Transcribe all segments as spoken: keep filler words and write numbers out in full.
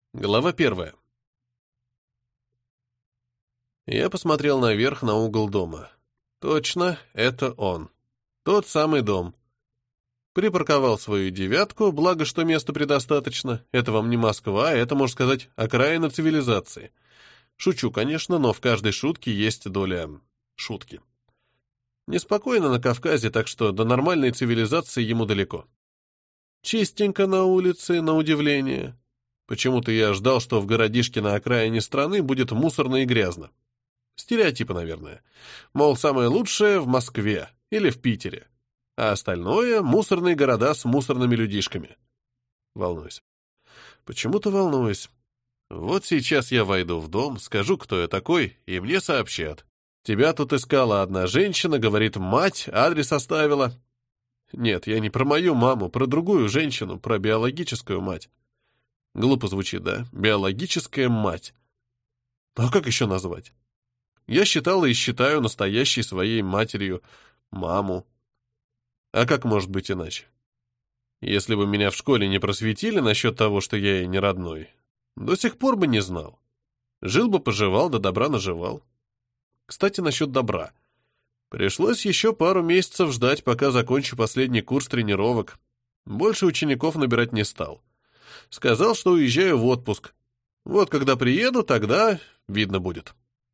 Глава первая. Я посмотрел наверх на угол дома. Точно, это он. Тот самый дом. Припарковал свою девятку, благо, что места предостаточно. Это вам не Москва, это, можно сказать, окраина цивилизации. Шучу, конечно, но в каждой шутке есть доля шутки. Неспокойно на Кавказе, так что до нормальной цивилизации ему далеко. Чистенько на улице, на удивление. Почему-то я ждал, что в городишке на окраине страны будет мусорно и грязно. Стереотипы, наверное. Мол, самое лучшее в Москве или в Питере, а остальное — мусорные города с мусорными людишками. Волнуюсь. Почему-то волнуюсь. Вот сейчас я войду в дом, скажу, кто я такой, и мне сообщат. Тебя тут искала одна женщина, говорит, мать, адрес оставила. Нет, я не про мою маму, про другую женщину, про биологическую мать. Глупо звучит, да? Биологическая мать. А как еще назвать? Я считал и считаю настоящей своей матерью маму. А как может быть иначе? Если бы меня в школе не просветили насчет того, что я ей не родной, до сих пор бы не знал. Жил бы, поживал, да добра наживал. Кстати, насчет добра. Пришлось еще пару месяцев ждать, пока закончу последний курс тренировок. Больше учеников набирать не стал. Сказал, что уезжаю в отпуск. Вот когда приеду, тогда видно будет.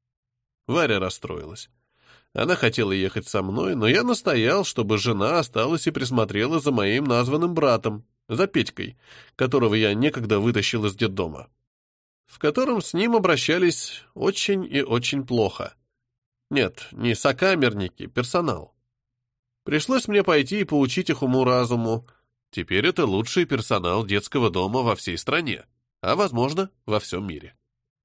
Варя расстроилась. Она хотела ехать со мной, но я настоял, чтобы жена осталась и присмотрела за моим названным братом, за Петькой, которого я некогда вытащил из детдома, в котором с ним обращались очень и очень плохо. Нет, не сокамерники, персонал. Пришлось мне пойти и поучить их уму-разуму. Теперь это лучший персонал детского дома во всей стране, а, возможно, во всем мире.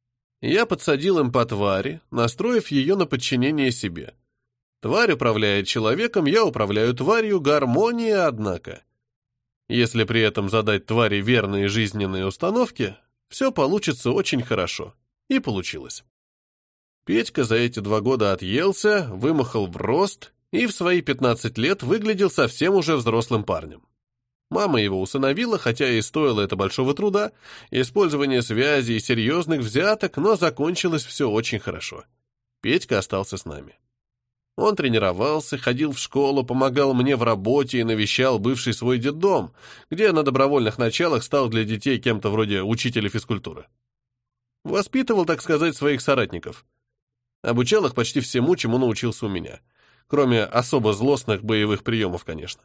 Я подсадил им по твари, настроив ее на подчинение себе. Тварь управляет человеком, я управляю тварью, гармония, однако. Если при этом задать твари верные жизненные установки, все получится очень хорошо. И получилось. Петька за эти два года отъелся, вымахал в рост и в свои пятнадцать лет выглядел совсем уже взрослым парнем. Мама его усыновила, хотя и стоило это большого труда, использование связей и серьезных взяток, но закончилось все очень хорошо. Петька остался с нами. Он тренировался, ходил в школу, помогал мне в работе и навещал бывший свой детдом, где на добровольных началах стал для детей кем-то вроде учителя физкультуры. Воспитывал, так сказать, своих соратников. Обучал их почти всему, чему научился у меня, кроме особо злостных боевых приемов, конечно.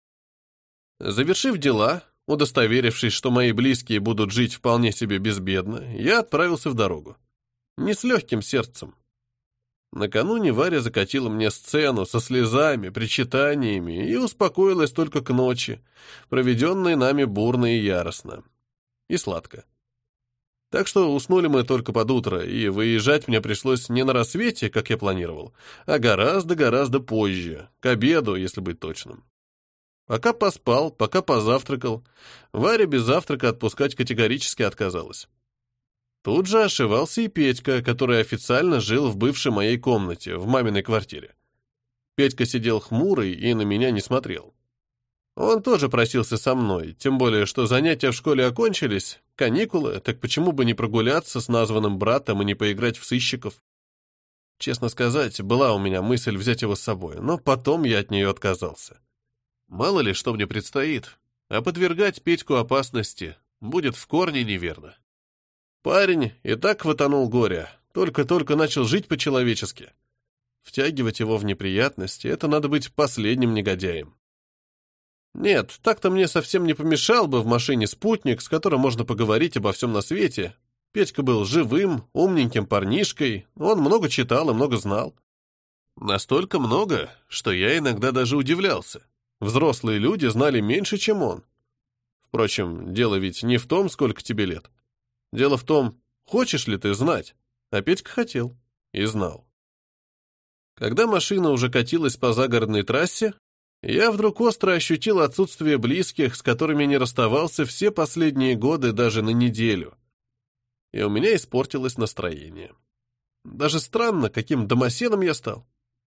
Завершив дела, удостоверившись, что мои близкие будут жить вполне себе безбедно, я отправился в дорогу. Не с легким сердцем. Накануне Варя закатила мне сцену со слезами, причитаниями и успокоилась только к ночи, проведенной нами бурно и яростно. И сладко. Так что уснули мы только под утро, и выезжать мне пришлось не на рассвете, как я планировал, а гораздо-гораздо позже, к обеду, если быть точным. Пока поспал, пока позавтракал, Варя без завтрака отпускать категорически отказалась. Тут же ошивался и Петька, который официально жил в бывшей моей комнате, в маминой квартире. Петька сидел хмурый и на меня не смотрел. Он тоже просился со мной, тем более, что занятия в школе окончились, каникулы, так почему бы не прогуляться с названным братом и не поиграть в сыщиков? Честно сказать, была у меня мысль взять его с собой, но потом я от нее отказался. Мало ли, что мне предстоит, а подвергать Петьку опасности будет в корне неверно. Парень и так хватанул горя, только-только начал жить по-человечески. Втягивать его в неприятности — это надо быть последним негодяем. Нет, так-то мне совсем не помешал бы в машине спутник, с которым можно поговорить обо всем на свете. Петька был живым, умненьким парнишкой, он много читал и много знал. Настолько много, что я иногда даже удивлялся. Взрослые люди знали меньше, чем он. Впрочем, дело ведь не в том, сколько тебе лет. Дело в том, хочешь ли ты знать. А Петька хотел и знал. Когда машина уже катилась по загородной трассе, я вдруг остро ощутил отсутствие близких, с которыми не расставался все последние годы даже на неделю. И у меня испортилось настроение. Даже странно, каким домоседом я стал.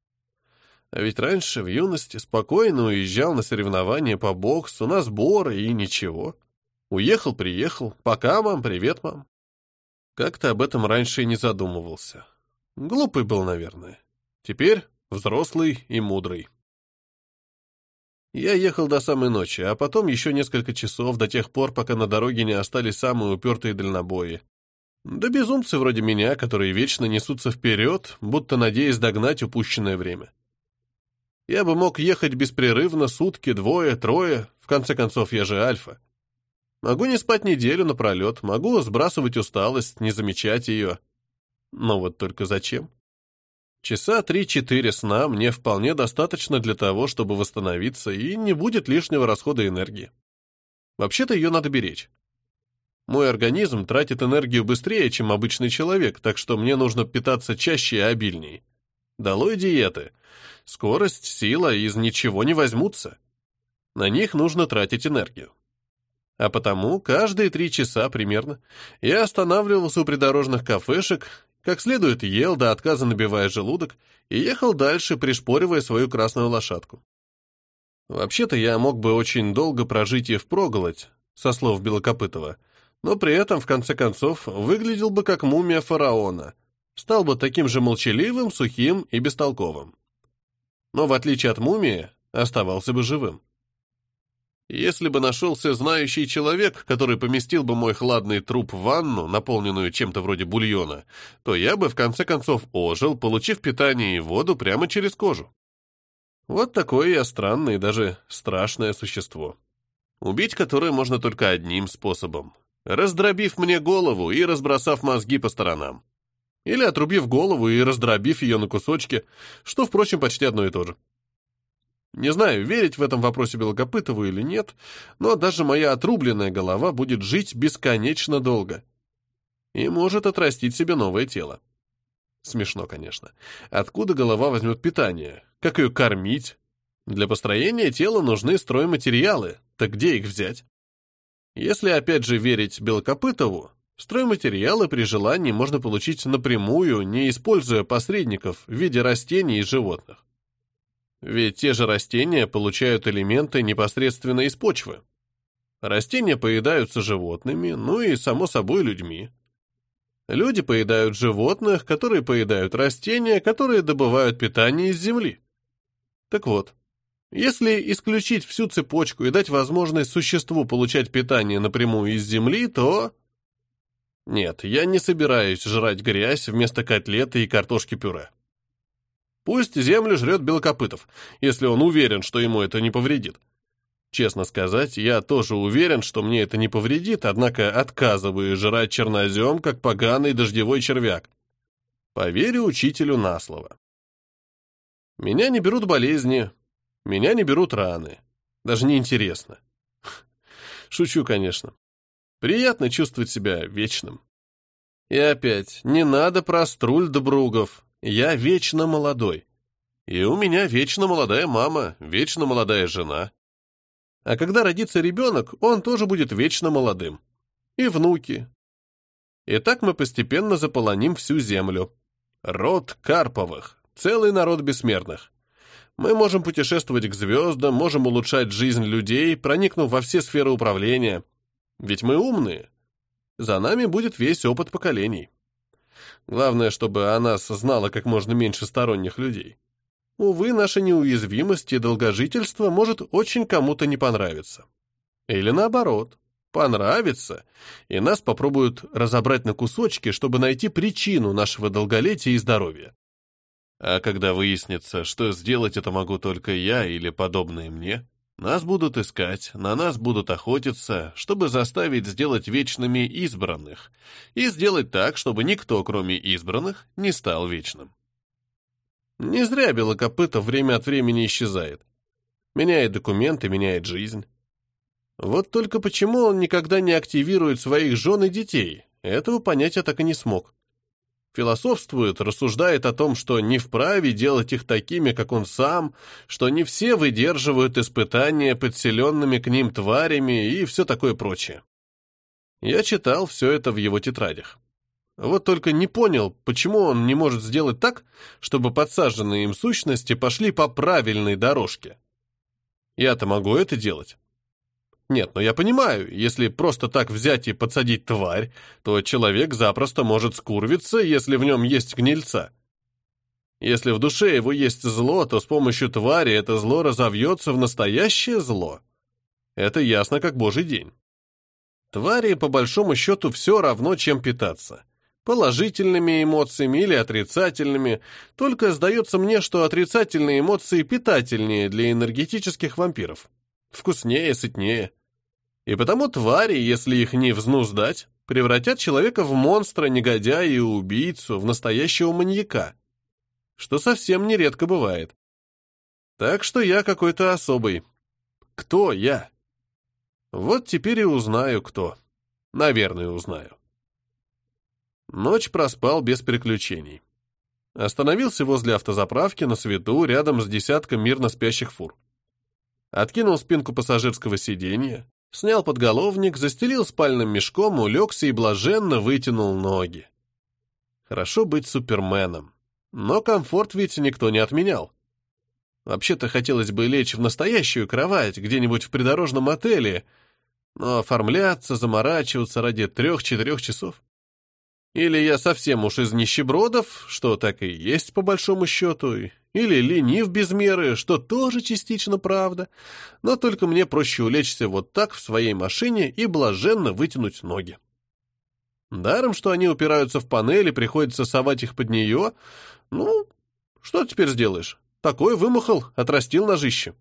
А ведь раньше, в юности, спокойно уезжал на соревнования по боксу, на сборы и ничего. Уехал, приехал. Пока, мам, привет, мам. Как-то об этом раньше и не задумывался. Глупый был, наверное. Теперь взрослый и мудрый. Я ехал до самой ночи, а потом еще несколько часов, до тех пор, пока на дороге не остались самые упертые дальнобои. Да безумцы вроде меня, которые вечно несутся вперед, будто надеясь догнать упущенное время. Я бы мог ехать беспрерывно сутки, двое, трое, в конце концов, я же альфа. Могу не спать неделю напролет, могу сбрасывать усталость, не замечать ее. Но вот только зачем? Часа три-четыре сна мне вполне достаточно для того, чтобы восстановиться, и не будет лишнего расхода энергии. Вообще-то ее надо беречь. Мой организм тратит энергию быстрее, чем обычный человек, так что мне нужно питаться чаще и обильнее. Долой диеты. Скорость, сила из ничего не возьмутся. На них нужно тратить энергию. А потому каждые три часа примерно я останавливался у придорожных кафешек, как следует ел, до отказа набивая желудок, и ехал дальше, пришпоривая свою красную лошадку. Вообще-то я мог бы очень долго прожить и впроголодь, со слов Белокопытова, но при этом, в конце концов, выглядел бы как мумия фараона, стал бы таким же молчаливым, сухим и бестолковым. Но, в отличие от мумии, оставался бы живым. Если бы нашелся знающий человек, который поместил бы мой хладный труп в ванну, наполненную чем-то вроде бульона, то я бы, в конце концов, ожил, получив питание и воду прямо через кожу. Вот такое я странное и даже страшное существо, убить которое можно только одним способом — раздробив мне голову и разбросав мозги по сторонам. Или отрубив голову и раздробив ее на кусочки, что, впрочем, почти одно и то же. Не знаю, верить в этом вопросе Белокопытову или нет, но даже моя отрубленная голова будет жить бесконечно долго и может отрастить себе новое тело. Смешно, конечно. Откуда голова возьмет питание? Как ее кормить? Для построения тела нужны стройматериалы, так где их взять? Если опять же верить Белокопытову, стройматериалы при желании можно получить напрямую, не используя посредников в виде растений и животных. Ведь те же растения получают элементы непосредственно из почвы. Растения поедаются животными, ну и, само собой, людьми. Люди поедают животных, которые поедают растения, которые добывают питание из земли. Так вот, если исключить всю цепочку и дать возможность существу получать питание напрямую из земли, то... Нет, я не собираюсь жрать грязь вместо котлеты и картошки-пюре. Пусть землю жрет Белокопытов, если он уверен, что ему это не повредит. Честно сказать, я тоже уверен, что мне это не повредит, однако отказываю жрать чернозем, как поганый дождевой червяк. Поверю учителю на слово. Меня не берут болезни, меня не берут раны. Даже не интересно. Шучу, конечно. Приятно чувствовать себя вечным. И опять, не надо про струль добругов. Я вечно молодой. И у меня вечно молодая мама, вечно молодая жена. А когда родится ребенок, он тоже будет вечно молодым. И внуки. И так мы постепенно заполоним всю землю. Род Карповых, целый народ бессмертных. Мы можем путешествовать к звездам, можем улучшать жизнь людей, проникнув во все сферы управления. Ведь мы умные. За нами будет весь опыт поколений. Главное, чтобы о нас знало как можно меньше сторонних людей. Увы, наша неуязвимость и долгожительство может очень кому-то не понравиться. Или наоборот, понравится, и нас попробуют разобрать на кусочки, чтобы найти причину нашего долголетия и здоровья. А когда выяснится, что сделать это могу только я или подобные мне, нас будут искать, на нас будут охотиться, чтобы заставить сделать вечными избранных, и сделать так, чтобы никто, кроме избранных, не стал вечным. Не зря Белокопытов время от времени исчезает. Меняет документы, меняет жизнь. Вот только почему он никогда не активирует своих жен и детей, этого понять я так и не смог. Философствует, рассуждает о том, что не вправе делать их такими, как он сам, что не все выдерживают испытания подселенными к ним тварями и все такое прочее. Я читал все это в его тетрадях. Вот только не понял, почему он не может сделать так, чтобы подсаженные им сущности пошли по правильной дорожке. Я-то могу это делать. Нет, но я понимаю, если просто так взять и подсадить тварь, то человек запросто может скурвиться, если в нем есть гнильца. Если в душе его есть зло, то с помощью твари это зло разовьется в настоящее зло. Это ясно как божий день. Твари, по большому счету, все равно, чем питаться. Положительными эмоциями или отрицательными, только сдается мне, что отрицательные эмоции питательнее для энергетических вампиров. Вкуснее, сытнее. И потому твари, если их не взнуздать, превратят человека в монстра, негодяя и убийцу, в настоящего маньяка. Что совсем нередко бывает. Так что я какой-то особый. Кто я? Вот теперь и узнаю, кто. Наверное, узнаю. Ночь проспал без приключений. Остановился возле автозаправки на свету, рядом с десятком мирно спящих фур. Откинул спинку пассажирского сиденья, снял подголовник, застелил спальным мешком, улегся и блаженно вытянул ноги. Хорошо быть суперменом. Но комфорт ведь никто не отменял. Вообще-то хотелось бы лечь в настоящую кровать, где-нибудь в придорожном отеле, но оформляться, заморачиваться ради трех-четырех часов. Или я совсем уж из нищебродов, что так и есть по большому счету, или ленив без меры, что тоже частично правда, но только мне проще улечься вот так в своей машине и блаженно вытянуть ноги. Даром, что они упираются в панели, приходится совать их под нее. Ну, что теперь сделаешь? Такой вымахал, отрастил ножище.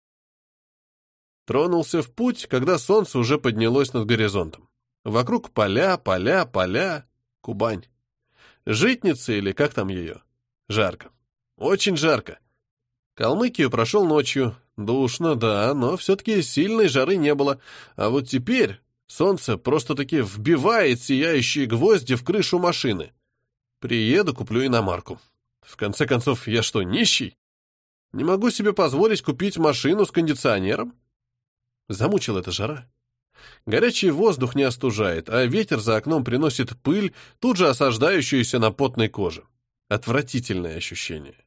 Тронулся в путь, когда солнце уже поднялось над горизонтом. Вокруг поля, поля, поля. Кубань. Житница или как там ее? Жарко. Очень жарко. Калмыкию прошел ночью. Душно, да, но все-таки сильной жары не было. А вот теперь солнце просто-таки вбивает сияющие гвозди в крышу машины. Приеду, куплю иномарку. В конце концов, я что, нищий? Не могу себе позволить купить машину с кондиционером? Замучила эта жара. Горячий воздух не остужает, а ветер за окном приносит пыль, тут же осаждающуюся на потной коже. Отвратительное ощущение.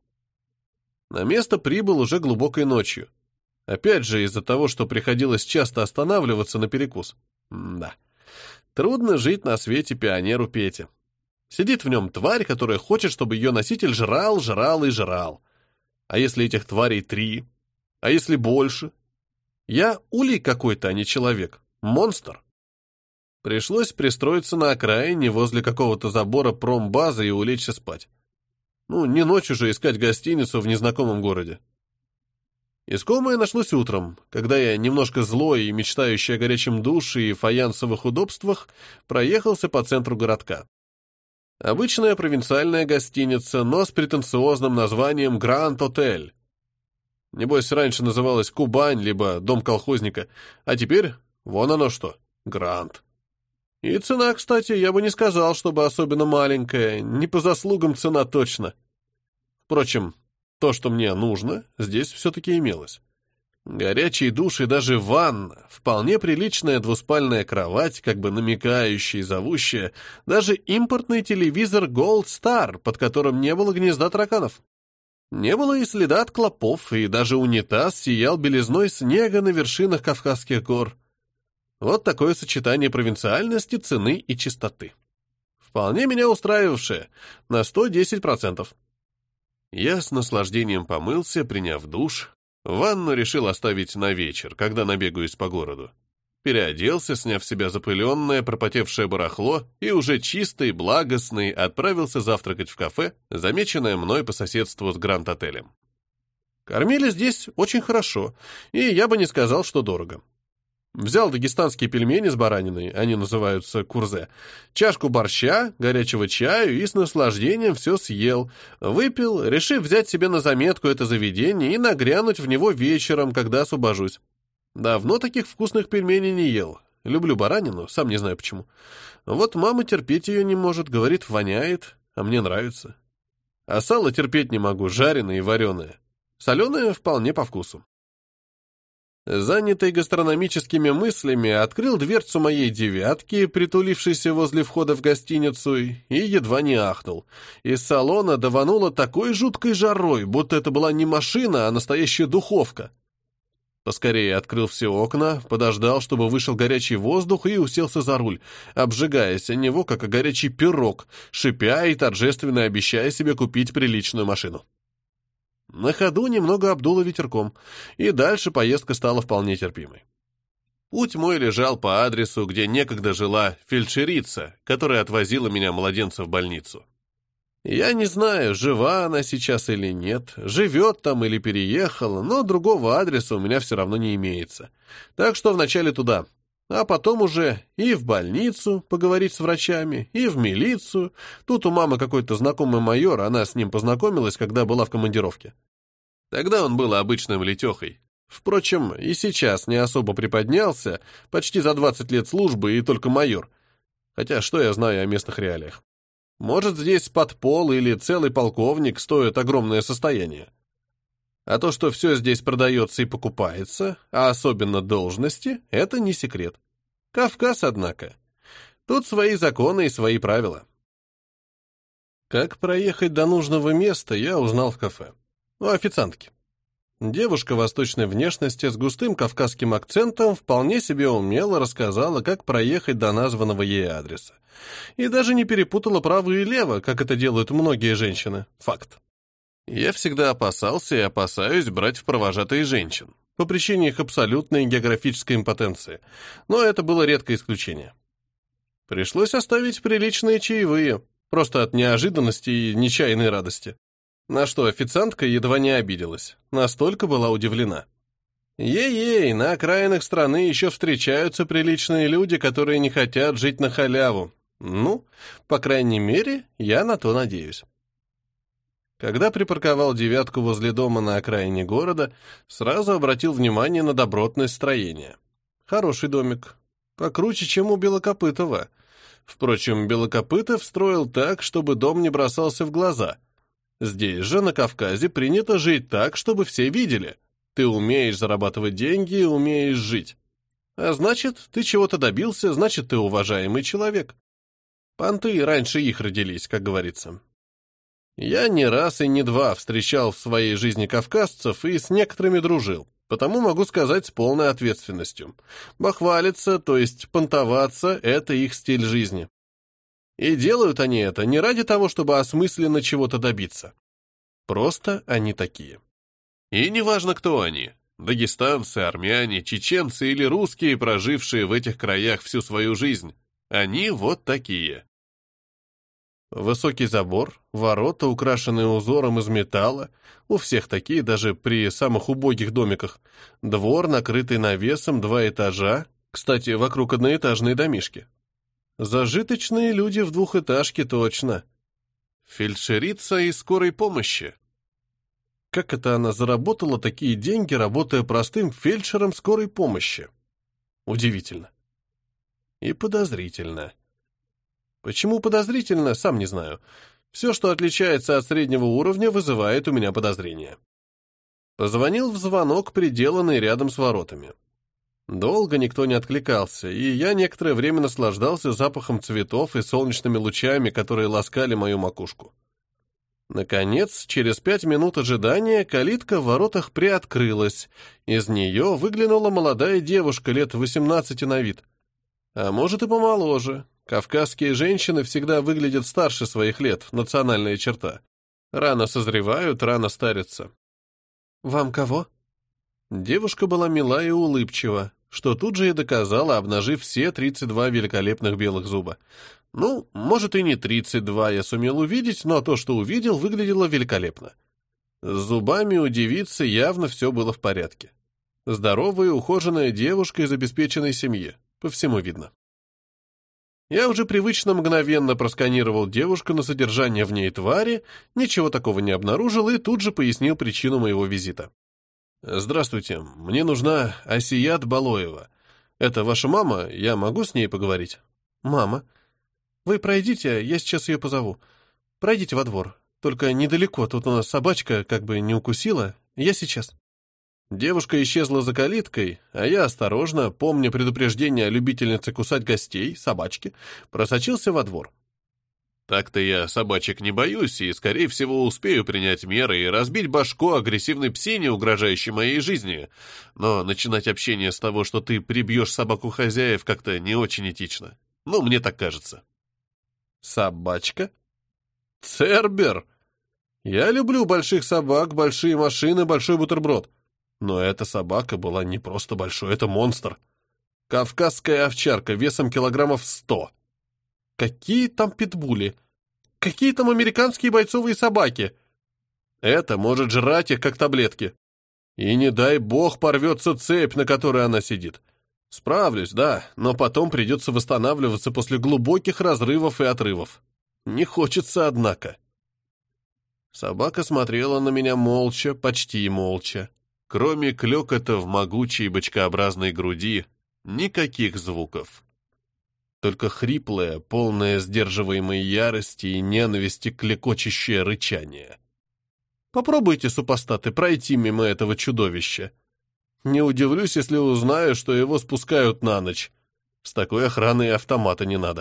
На место прибыл уже глубокой ночью. Опять же из-за того, что приходилось часто останавливаться на перекус. М-да. Трудно жить на свете пионеру Пете. Сидит в нем тварь, которая хочет, чтобы ее носитель жрал, жрал и жрал. А если этих тварей три? А если больше? Я улей какой-то, а не человек. Монстр. Пришлось пристроиться на окраине возле какого-то забора промбазы и улечься спать. Ну, не ночью же искать гостиницу в незнакомом городе. Искомое нашлось утром, когда я, немножко злой и мечтающий о горячем душе и фаянсовых удобствах, проехался по центру городка. Обычная провинциальная гостиница, но с претенциозным названием «Гранд Отель». Небось, раньше называлась «Кубань», либо «Дом колхозника», а теперь... Вон оно что, грант. И цена, кстати, я бы не сказал, чтобы особенно маленькая, не по заслугам цена точно. Впрочем, то, что мне нужно, здесь все-таки имелось. Горячий душ и даже ванна, вполне приличная двуспальная кровать, как бы намекающая и зовущая, даже импортный телевизор Gold Star, под которым не было гнезда тараканов. Не было и следа от клопов, и даже унитаз сиял белизной снега на вершинах Кавказских гор. Вот такое сочетание провинциальности, цены и чистоты. Вполне меня устраивавшее, на сто десять процентов. Я с наслаждением помылся, приняв душ. Ванну решил оставить на вечер, когда набегаюсь по городу. Переоделся, сняв с себя запыленное, пропотевшее барахло, и уже чистый, благостный отправился завтракать в кафе, замеченное мной по соседству с Гранд-отелем. Кормили здесь очень хорошо, и я бы не сказал, что дорого. Взял дагестанские пельмени с бараниной, они называются курзе, чашку борща, горячего чаю и с наслаждением все съел, выпил, решив взять себе на заметку это заведение и нагрянуть в него вечером, когда освобожусь. Давно таких вкусных пельменей не ел. Люблю баранину, сам не знаю почему. Вот мама терпеть ее не может, говорит, воняет, а мне нравится. А сало терпеть не могу, жареное и вареное. Соленое вполне по вкусу. Занятый гастрономическими мыслями, открыл дверцу моей девятки, притулившейся возле входа в гостиницу, и едва не ахнул. Из салона давануло такой жуткой жарой, будто это была не машина, а настоящая духовка. Поскорее открыл все окна, подождал, чтобы вышел горячий воздух, и уселся за руль, обжигаясь о него, как о горячий пирог, шипя и торжественно обещая себе купить приличную машину. На ходу немного обдуло ветерком, и дальше поездка стала вполне терпимой. Путь мой лежал по адресу, где некогда жила фельдшерица, которая отвозила меня, младенца, в больницу. Я не знаю, жива она сейчас или нет, живет там или переехала, но другого адреса у меня все равно не имеется. Так что вначале туда, а потом уже и в больницу поговорить с врачами, и в милицию. Тут у мамы какой-то знакомый майор, она с ним познакомилась, когда была в командировке. Тогда он был обычным летехой. Впрочем, и сейчас не особо приподнялся, почти за двадцать лет службы и только майор. Хотя что я знаю о местных реалиях? Может, здесь подпол или целый полковник стоит огромное состояние. А то, что все здесь продается и покупается, а особенно должности, это не секрет. Кавказ, однако. Тут свои законы и свои правила. Как проехать до нужного места, я узнал в кафе. У официантки. Девушка восточной внешности с густым кавказским акцентом вполне себе умело рассказала, как проехать до названного ей адреса. И даже не перепутала право и лево, как это делают многие женщины. Факт. Я всегда опасался и опасаюсь брать в провожатые женщин, по причине их абсолютной географической импотенции. Но это было редкое исключение. Пришлось оставить приличные чаевые, просто от неожиданности и нечаянной радости. На что официантка едва не обиделась, настолько была удивлена. Ей-ей, на окраинах страны еще встречаются приличные люди, которые не хотят жить на халяву. Ну, по крайней мере, я на то надеюсь. Когда припарковал девятку возле дома на окраине города, сразу обратил внимание на добротное строение. Хороший домик, покруче, чем у Белокопытова. Впрочем, Белокопытов строил так, чтобы дом не бросался в глаза. Здесь же, на Кавказе, принято жить так, чтобы все видели. Ты умеешь зарабатывать деньги и умеешь жить. А значит, ты чего-то добился, значит, ты уважаемый человек. Понты раньше их родились, как говорится. Я не раз и не два встречал в своей жизни кавказцев и с некоторыми дружил, потому могу сказать с полной ответственностью. Бахвалиться, то есть понтоваться, это их стиль жизни. И делают они это не ради того, чтобы осмысленно чего-то добиться. Просто они такие. И неважно, кто они – дагестанцы, армяне, чеченцы или русские, прожившие в этих краях всю свою жизнь. Они вот такие. Высокий забор, ворота, украшенные узором из металла, у всех такие, даже при самых убогих домиках. Двор, накрытый навесом, два этажа, кстати, вокруг одноэтажные домишки. Зажиточные люди в двухэтажке точно. Фельдшерица из скорой помощи. Как это она заработала такие деньги, работая простым фельдшером скорой помощи? Удивительно. И подозрительно. Почему подозрительно, сам не знаю. Все, что отличается от среднего уровня, вызывает у меня подозрения. Позвонил в звонок, приделанный рядом с воротами. Долго никто не откликался, и я некоторое время наслаждался запахом цветов и солнечными лучами, которые ласкали мою макушку. Наконец, через пять минут ожидания, калитка в воротах приоткрылась. Из нее выглянула молодая девушка лет восемнадцати на вид. А может и помоложе. Кавказские женщины всегда выглядят старше своих лет, национальная черта. Рано созревают, рано старятся. «Вам кого?» Девушка была мила и улыбчива, что тут же и доказала, обнажив все тридцать два великолепных белых зуба. Ну, может и не тридцать два я сумел увидеть, но то, что увидел, выглядело великолепно. С зубами у девицы явно все было в порядке. Здоровая, ухоженная девушка из обеспеченной семьи, по всему видно. Я уже привычно мгновенно просканировал девушку на содержание в ней твари, ничего такого не обнаружил и тут же пояснил причину моего визита. «Здравствуйте, мне нужна Асият Балоева. Это ваша мама, я могу с ней поговорить?» «Мама? Вы пройдите, я сейчас ее позову. Пройдите во двор, только недалеко, тут у нас собачка как бы не укусила, я сейчас». Девушка исчезла за калиткой, а я осторожно, помня предупреждение о любительнице кусать гостей, собачки, просочился во двор. Так-то я собачек не боюсь и, скорее всего, успею принять меры и разбить башку агрессивной псине, угрожающей моей жизни. Но начинать общение с того, что ты прибьешь собаку хозяев, как-то не очень этично. Ну, мне так кажется. Собачка? Цербер! Я люблю больших собак, большие машины, большой бутерброд. Но эта собака была не просто большой, это монстр. Кавказская овчарка весом килограммов сто. Какие там питбули? Какие там американские бойцовые собаки? Это может жрать их, как таблетки. И не дай бог порвется цепь, на которой она сидит. Справлюсь, да, но потом придется восстанавливаться после глубоких разрывов и отрывов. Не хочется, однако. Собака смотрела на меня молча, почти молча. Кроме клёкота в могучей бочкообразной груди, никаких звуков. Только хриплое, полное сдерживаемой ярости и ненависти клекочущее рычание. Попробуйте, супостаты, пройти мимо этого чудовища. Не удивлюсь, если узнаю, что его спускают на ночь. С такой охраной автомата не надо.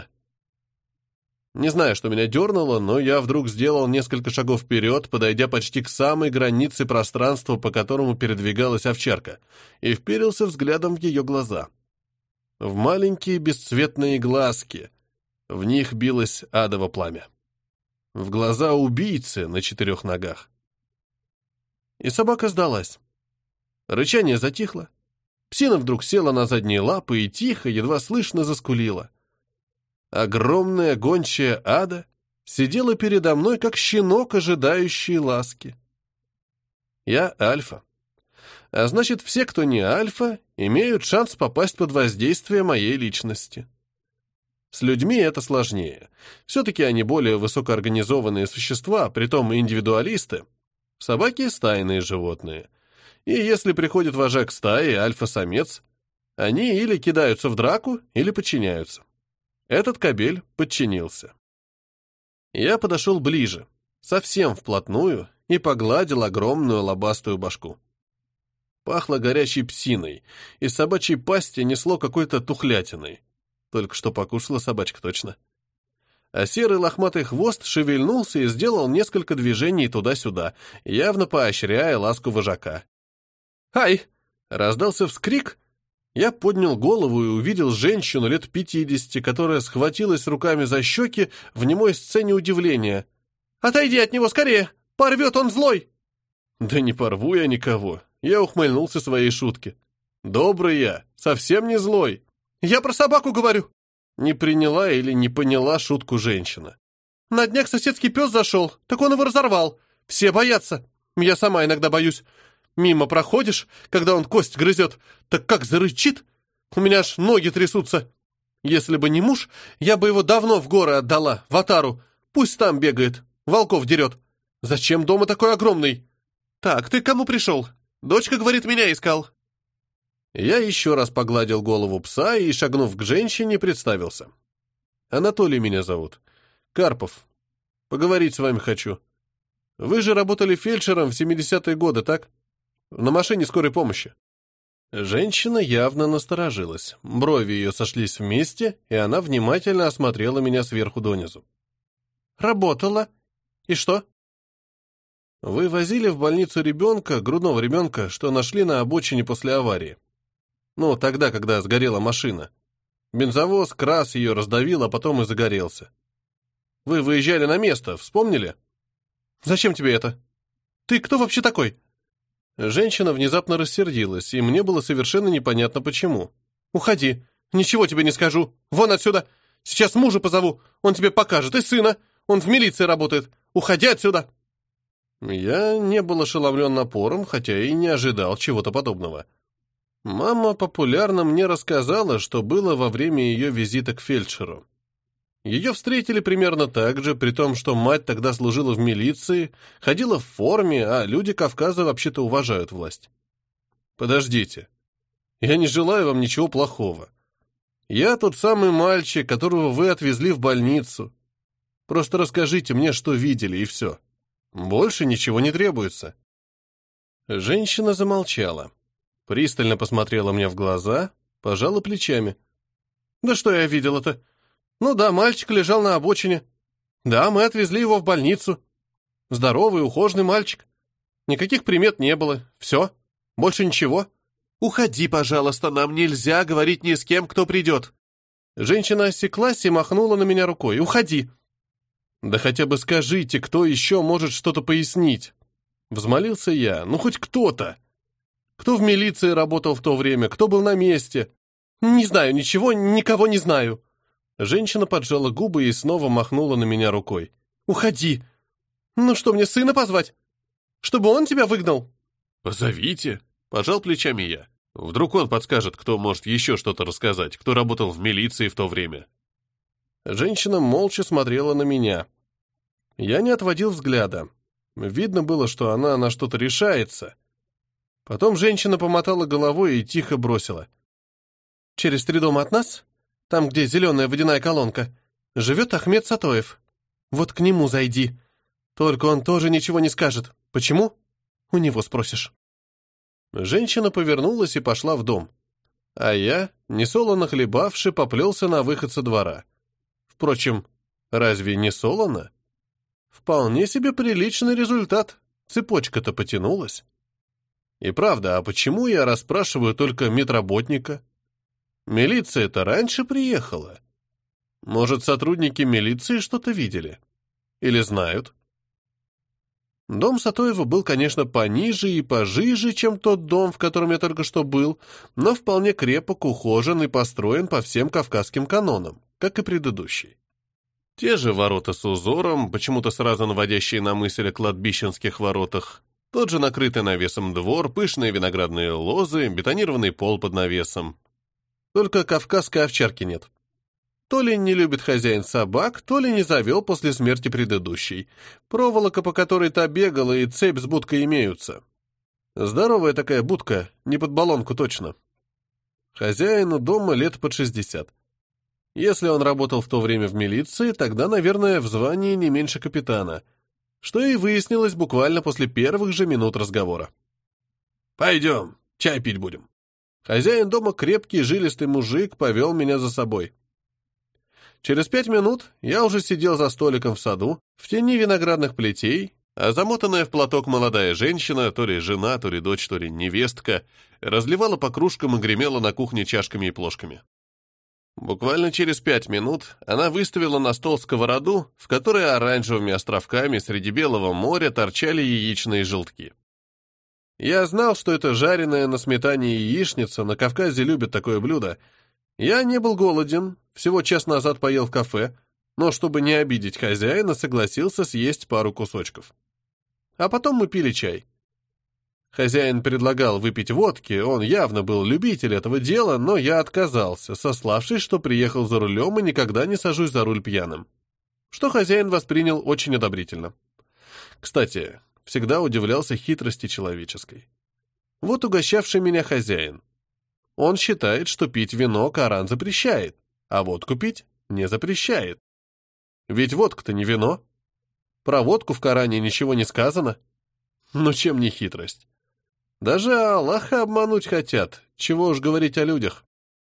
Не знаю, что меня дернуло, но я вдруг сделал несколько шагов вперед, подойдя почти к самой границе пространства, по которому передвигалась овчарка, и вперился взглядом в ее глаза. В маленькие бесцветные глазки. В них билось адово пламя. В глаза убийцы на четырех ногах. И собака сдалась. Рычание затихло. Псина вдруг села на задние лапы и тихо, едва слышно заскулила. Огромная гончая ада сидела передо мной, как щенок, ожидающий ласки. Я альфа. А значит, все, кто не альфа, имеют шанс попасть под воздействие моей личности. С людьми это сложнее. Все-таки они более высокоорганизованные существа, притом индивидуалисты. Собаки — стайные животные. И если приходит вожак стаи, альфа-самец, они или кидаются в драку, или подчиняются. Этот кобель подчинился. Я подошел ближе, совсем вплотную, и погладил огромную лобастую башку. Пахло горячей псиной, из собачьей пасти несло какой-то тухлятиной. Только что покушала собачка точно. А серый лохматый хвост шевельнулся и сделал несколько движений туда-сюда, явно поощряя ласку вожака. «Ай!» — раздался вскрик. Я поднял голову и увидел женщину лет пятидесяти, которая схватилась руками за щеки в немой сцене удивления. «Отойди от него скорее! Порвет, он злой!» «Да не порву я никого!» Я ухмыльнулся своей шутке. «Добрый я, совсем не злой!» «Я про собаку говорю!» Не приняла или не поняла шутку женщина. «На днях соседский пес зашел, так он его разорвал. Все боятся. Я сама иногда боюсь. Мимо проходишь, когда он кость грызет, так как зарычит. У меня аж ноги трясутся. Если бы не муж, я бы его давно в горы отдала, в отару. Пусть там бегает, волков дерет. Зачем дома такой огромный? Так, ты к кому пришел? Дочка, говорит, меня искал». Я еще раз погладил голову пса и, шагнув к женщине, представился. «Анатолий меня зовут. Карпов. Поговорить с вами хочу. Вы же работали фельдшером в семидесятые годы, так? На машине скорой помощи». Женщина явно насторожилась. Брови ее сошлись вместе, и она внимательно осмотрела меня сверху донизу. «Работала. И что?» «Вы возили в больницу ребенка, грудного ребенка, что нашли на обочине после аварии. Ну, тогда, когда сгорела машина. Бензовоз, крас ее раздавил, а потом и загорелся. Вы выезжали на место, вспомнили?» «Зачем тебе это? Ты кто вообще такой?» Женщина внезапно рассердилась, и мне было совершенно непонятно почему. «Уходи, ничего тебе не скажу. Вон отсюда. Сейчас мужа позову, он тебе покажет, и сына. Он в милиции работает. Уходи отсюда!» Я не был ошеломлен напором, хотя и не ожидал чего-то подобного. Мама популярно мне рассказала, что было во время ее визита к фельдшеру. Ее встретили примерно так же, при том, что мать тогда служила в милиции, ходила в форме, а люди Кавказа вообще-то уважают власть. Подождите. Я не желаю вам ничего плохого. Я тот самый мальчик, которого вы отвезли в больницу. Просто расскажите мне, что видели, и все. Больше ничего не требуется». Женщина замолчала. Пристально посмотрела мне в глаза, пожала плечами. «Да что я видела-то? Ну да, мальчик лежал на обочине. Да, мы отвезли его в больницу. Здоровый, ухоженный мальчик. Никаких примет не было. Все. Больше ничего. Уходи, пожалуйста, нам нельзя говорить ни с кем, кто придет. Женщина осеклась и махнула на меня рукой. Уходи. Да хотя бы скажите, кто еще может что-то пояснить? Взмолился я. Ну, хоть кто-то. Кто в милиции работал в то время, кто был на месте? Не знаю ничего, никого не знаю. Женщина поджала губы и снова махнула на меня рукой. Уходи. Ну что, мне сына позвать? Чтобы он тебя выгнал? Позовите. Пожал плечами я. Вдруг он подскажет, кто может еще что-то рассказать, кто работал в милиции в то время. Женщина молча смотрела на меня. Я не отводил взгляда. Видно было, что она на что-то решается. Потом женщина помотала головой и тихо бросила. Через три дома от нас, там, где зеленая водяная колонка, живет Ахмед Сатоев. Вот к нему зайди. Только он тоже ничего не скажет. Почему? У него спросишь. Женщина повернулась и пошла в дом. А я, несолоно хлебавши, поплелся на выход со двора. Впрочем, разве не солоно? Вполне себе приличный результат. Цепочка-то потянулась. И правда, а почему я расспрашиваю только медработника? Милиция-то раньше приехала. Может, сотрудники милиции что-то видели? Или знают? Дом Сатоева был, конечно, пониже и пожиже, чем тот дом, в котором я только что был, но вполне крепок, ухожен и построен по всем кавказским канонам, как и предыдущий. Те же ворота с узором, почему-то сразу наводящие на мысль о кладбищенских воротах, тот же накрытый навесом двор, пышные виноградные лозы, бетонированный пол под навесом. Только кавказской овчарки нет. То ли не любит хозяин собак, то ли не завел после смерти предыдущей. Проволока, по которой та бегала, и цепь с будкой имеются. Здоровая такая будка, не под баллонку точно. Хозяину дома лет под шестьдесят. Если он работал в то время в милиции, тогда, наверное, в звании не меньше капитана, что и выяснилось буквально после первых же минут разговора. «Пойдем, чай пить будем». Хозяин дома, крепкий, жилистый мужик, повел меня за собой. Через пять минут я уже сидел за столиком в саду, в тени виноградных плетей, а замотанная в платок молодая женщина, то ли жена, то ли дочь, то ли невестка, разливала по кружкам и гремела на кухне чашками и плошками. Буквально через пять минут она выставила на стол сковороду, в которой оранжевыми островками среди белого моря торчали яичные желтки. Я знал, что это жареная на сметане яичница, на Кавказе любят такое блюдо. Я не был голоден, всего час назад поел в кафе, но чтобы не обидеть хозяина, согласился съесть пару кусочков. А потом мы пили чай. Хозяин предлагал выпить водки, он явно был любитель этого дела, но я отказался, сославшись, что приехал за рулем и никогда не сажусь за руль пьяным. Что хозяин воспринял очень одобрительно. Кстати, всегда удивлялся хитрости человеческой. Вот угощавший меня хозяин. Он считает, что пить вино Коран запрещает, а водку пить не запрещает. Ведь водка-то не вино. Про водку в Коране ничего не сказано. Ну чем не хитрость? Даже Аллаха обмануть хотят, чего уж говорить о людях.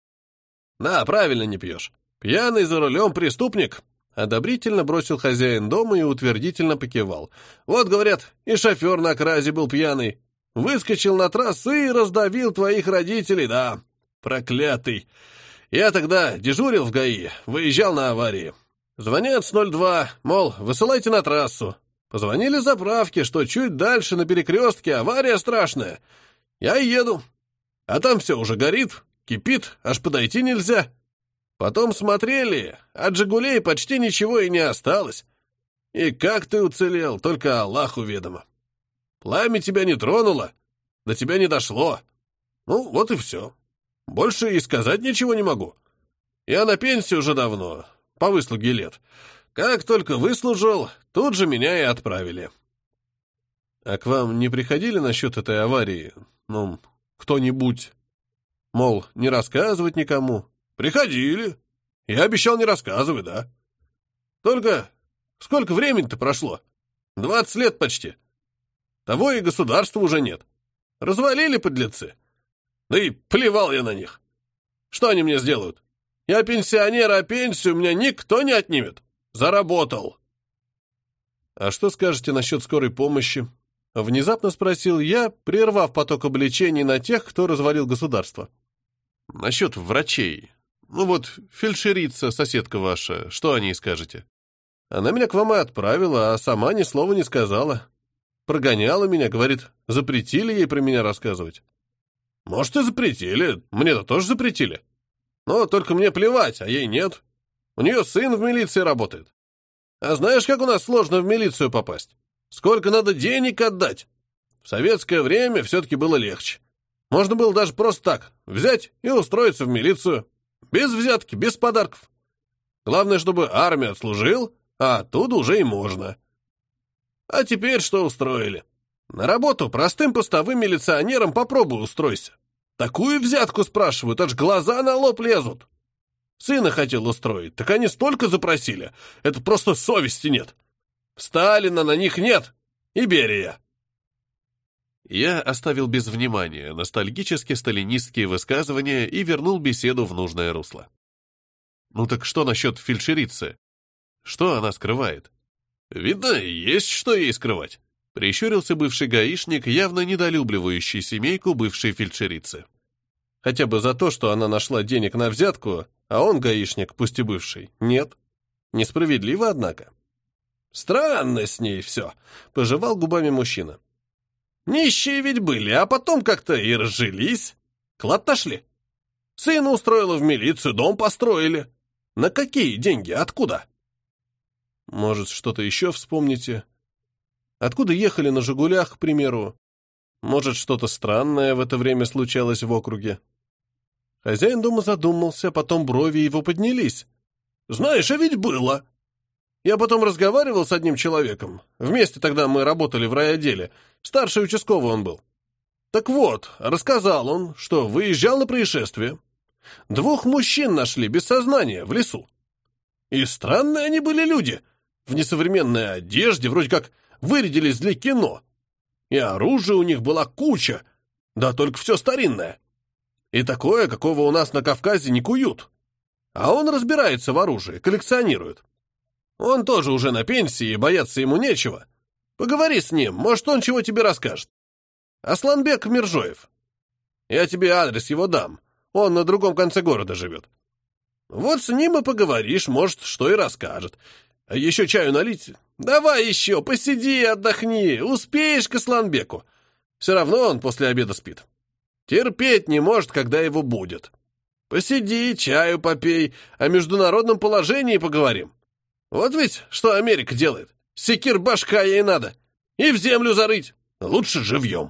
«На, правильно не пьешь. Пьяный за рулем преступник», — одобрительно бросил хозяин дома и утвердительно покивал. «Вот, говорят, и шофер на кразе был пьяный. Выскочил на трассу и раздавил твоих родителей, да. Проклятый. Я тогда дежурил в ГАИ, выезжал на аварии. Звонят с ноль два, мол, высылайте на трассу. Позвонили с заправки, что чуть дальше на перекрестке авария страшная. Я и еду. А там все уже горит, кипит, аж подойти нельзя. Потом смотрели, от «Жигулей» почти ничего и не осталось. И как ты уцелел, только Аллаху ведомо. Пламя тебя не тронуло, до тебя не дошло. Ну, вот и все. Больше и сказать ничего не могу. Я на пенсии уже давно, по выслуге лет. Как только выслужил, тут же меня и отправили. А к вам не приходили насчет этой аварии, ну, кто-нибудь? Мол, не рассказывать никому? Приходили. Я обещал не рассказывать, да. Только сколько времени-то прошло? Двадцать лет почти. Того и государства уже нет. Развалили подлецы. Да и плевал я на них. Что они мне сделают? Я пенсионер, а пенсию у меня никто не отнимет. Заработал. «А что скажете насчет скорой помощи?» Внезапно спросил я, прервав поток обличений на тех, кто развалил государство. «Насчет врачей. Ну вот, фельдшерица, соседка ваша, что о ней скажете?» Она меня к вам и отправила, а сама ни слова не сказала. Прогоняла меня, говорит, запретили ей про меня рассказывать. Может, и запретили, мне-то тоже запретили. Но только мне плевать, а ей нет. У нее сын в милиции работает. А знаешь, как у нас сложно в милицию попасть? Сколько надо денег отдать? В советское время все-таки было легче. Можно было даже просто так взять и устроиться в милицию. Без взятки, без подарков. Главное, чтобы армию отслужил, а оттуда уже и можно. А теперь что устроили? На работу простым постовым милиционером попробуй устройся. Такую взятку спрашивают, аж глаза на лоб лезут. Сына хотел устроить, так они столько запросили. Это просто совести нет. Сталина на них нет. И Берия. Я оставил без внимания ностальгические сталинистские высказывания и вернул беседу в нужное русло. Ну так что насчет фельдшерицы? Что она скрывает? Видно, есть что ей скрывать. Прищурился бывший гаишник, явно недолюбливающий семейку бывшей фельдшерицы. Хотя бы за то, что она нашла денег на взятку, а он, гаишник, пусть и бывший, нет. Несправедливо, однако. Странно с ней все, пожевал губами мужчина. Нищие ведь были, а потом как-то и разжились. Клад нашли. Сына устроила в милицию, дом построили. На какие деньги? Откуда? Может, что-то еще вспомните? Откуда ехали на «Жигулях», к примеру? Может, что-то странное в это время случалось в округе? Хозяин дома задумался, потом брови его поднялись. «Знаешь, а ведь было!» Я потом разговаривал с одним человеком. Вместе тогда мы работали в райотделе. Старший участковый он был. Так вот, рассказал он, что выезжал на происшествие. Двух мужчин нашли без сознания в лесу. И странные они были люди. В несовременной одежде, вроде как вырядились для кино. И оружия у них была куча, да только все старинное. И такое, какого у нас на Кавказе не куют. А он разбирается в оружии, коллекционирует. Он тоже уже на пенсии, бояться ему нечего. Поговори с ним, может, он чего тебе расскажет. Асланбек Миржоев. Я тебе адрес его дам. Он на другом конце города живет. Вот с ним и поговоришь, может, что и расскажет. А еще чаю налить? Давай еще, посиди, отдохни. Успеешь к Асланбеку. Все равно он после обеда спит. Терпеть не может, когда его будет. Посиди, чаю попей, о международном положении поговорим. Вот ведь, что Америка делает. Секир башка ей надо. И в землю зарыть. Лучше живьем.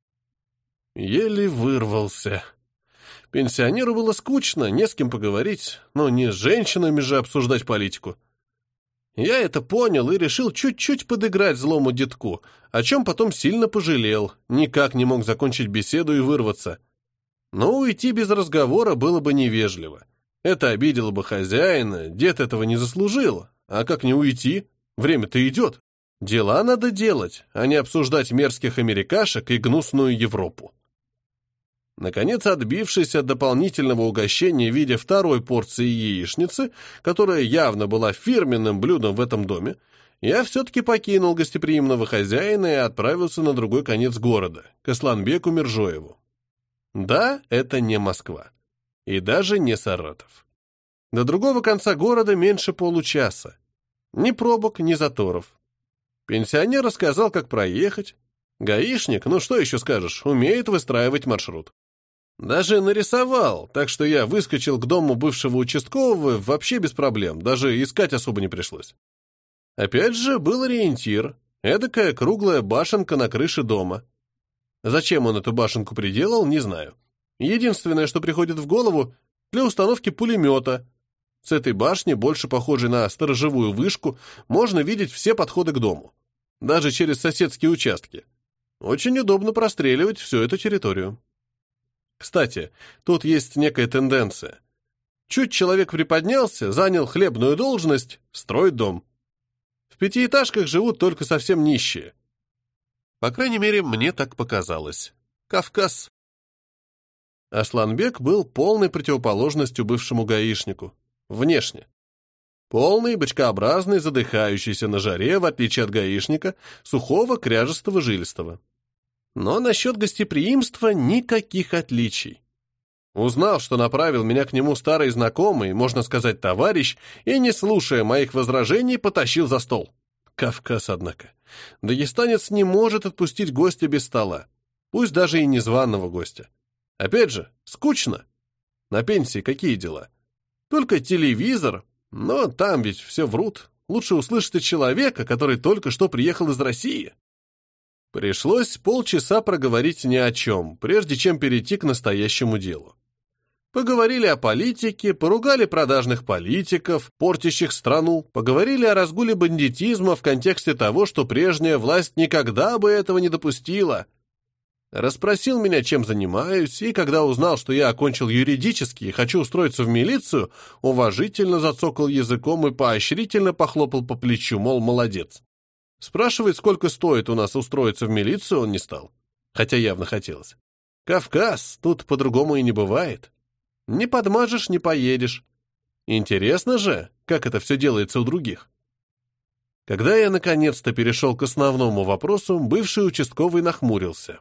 Еле вырвался. Пенсионеру было скучно, не с кем поговорить, но не с женщинами же обсуждать политику. Я это понял и решил чуть-чуть подыграть злому детку, о чем потом сильно пожалел, никак не мог закончить беседу и вырваться. Но уйти без разговора было бы невежливо. Это обидело бы хозяина, дед этого не заслужил. А как не уйти? Время-то идет. Дела надо делать, а не обсуждать мерзких америкашек и гнусную Европу. Наконец, отбившись от дополнительного угощения в виде второй порции яичницы, которая явно была фирменным блюдом в этом доме, я все-таки покинул гостеприимного хозяина и отправился на другой конец города, к Асланбеку Миржоеву. Да, это не Москва. И даже не Саратов. До другого конца города меньше получаса. Ни пробок, ни заторов. Пенсионер рассказал, как проехать. Гаишник, ну что еще скажешь, умеет выстраивать маршрут. Даже нарисовал, так что я выскочил к дому бывшего участкового вообще без проблем, даже искать особо не пришлось. Опять же, был ориентир, эдакая круглая башенка на крыше дома. Зачем он эту башенку приделал, не знаю. Единственное, что приходит в голову, для установки пулемета. С этой башни, больше похожей на сторожевую вышку, можно видеть все подходы к дому. Даже через соседские участки. Очень удобно простреливать всю эту территорию. Кстати, тут есть некая тенденция. Чуть человек приподнялся, занял хлебную должность, строит дом. В пятиэтажках живут только совсем нищие. По крайней мере, мне так показалось. Кавказ. Асланбек был полной противоположностью бывшему гаишнику. Внешне. Полный, бочкообразный, задыхающийся на жаре, в отличие от гаишника, сухого, кряжестого, жилистого. Но насчет гостеприимства никаких отличий. Узнал, что направил меня к нему старый знакомый, можно сказать, товарищ, и, не слушая моих возражений, потащил за стол. Кавказ, однако. Дагестанец не может отпустить гостя без стола, пусть даже и незваного гостя. Опять же, скучно. На пенсии какие дела? Только телевизор, но там ведь все врут. Лучше услышать от человека, который только что приехал из России. Пришлось полчаса проговорить ни о чем, прежде чем перейти к настоящему делу. Поговорили о политике, поругали продажных политиков, портящих страну, поговорили о разгуле бандитизма в контексте того, что прежняя власть никогда бы этого не допустила. Расспросил меня, чем занимаюсь, и когда узнал, что я окончил юридический и хочу устроиться в милицию, уважительно зацокал языком и поощрительно похлопал по плечу, мол, молодец. Спрашивать, сколько стоит у нас устроиться в милицию, он не стал, хотя явно хотелось. Кавказ, тут по-другому и не бывает. Не подмажешь, не поедешь. Интересно же, как это все делается у других. Когда я наконец-то перешел к основному вопросу, бывший участковый нахмурился.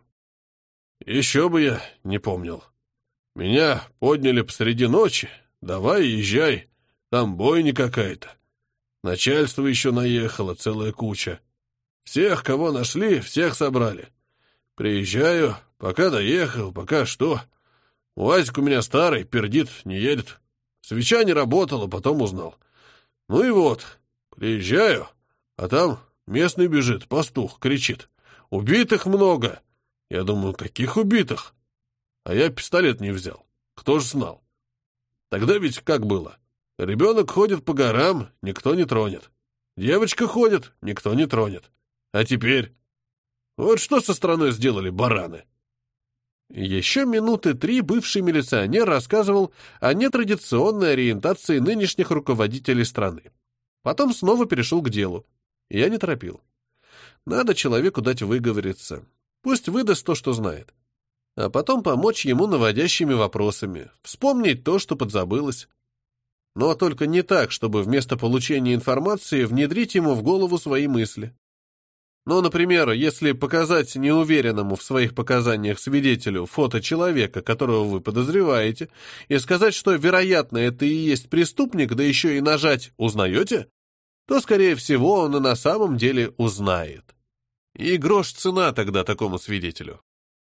Еще бы я не помнил. Меня подняли посреди ночи. Давай, езжай. Там бойня какая-то. Начальство еще наехало, целая куча. Всех, кого нашли, всех собрали. Приезжаю, пока доехал, пока что. УАЗик у меня старый, пердит, не едет. Свеча не работала, потом узнал. Ну и вот, приезжаю, а там местный бежит, пастух, кричит. Убитых много. Я думаю, каких убитых? А я пистолет не взял. Кто ж знал? Тогда ведь как было? Ребенок ходит по горам, никто не тронет. Девочка ходит, никто не тронет. А теперь? Вот что со страной сделали бараны? Еще минуты три бывший милиционер рассказывал о нетрадиционной ориентации нынешних руководителей страны. Потом снова перешел к делу. Я не торопил. Надо человеку дать выговориться. Пусть выдаст то, что знает. А потом помочь ему наводящими вопросами, вспомнить то, что подзабылось. Но только не так, чтобы вместо получения информации внедрить ему в голову свои мысли. Ну, например, если показать неуверенному в своих показаниях свидетелю фото человека, которого вы подозреваете, и сказать, что, вероятно, это и есть преступник, да еще и нажать «Узнаете?», то, скорее всего, он и на самом деле узнает. И грош цена тогда такому свидетелю.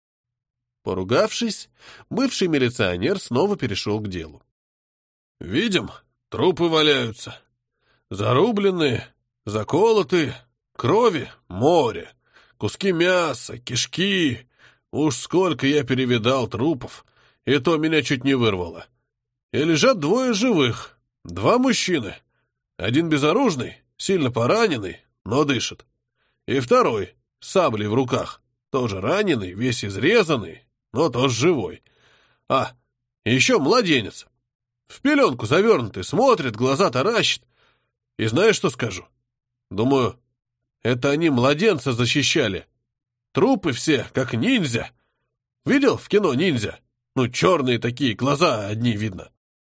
Поругавшись, бывший милиционер снова перешел к делу. «Видим, трупы валяются. Зарубленные, заколотые, крови море, куски мяса, кишки. Уж сколько я перевидал трупов, и то меня чуть не вырвало. И лежат двое живых, два мужчины. Один безоружный, сильно пораненный, но дышит. И второй, с саблей в руках, тоже раненый, весь изрезанный, но тоже живой. А, и еще младенец. В пеленку завернутый, смотрит, глаза таращит. И знаешь, что скажу? Думаю, это они младенца защищали. Трупы все, как ниндзя. Видел в кино ниндзя? Ну, черные такие, глаза одни видно.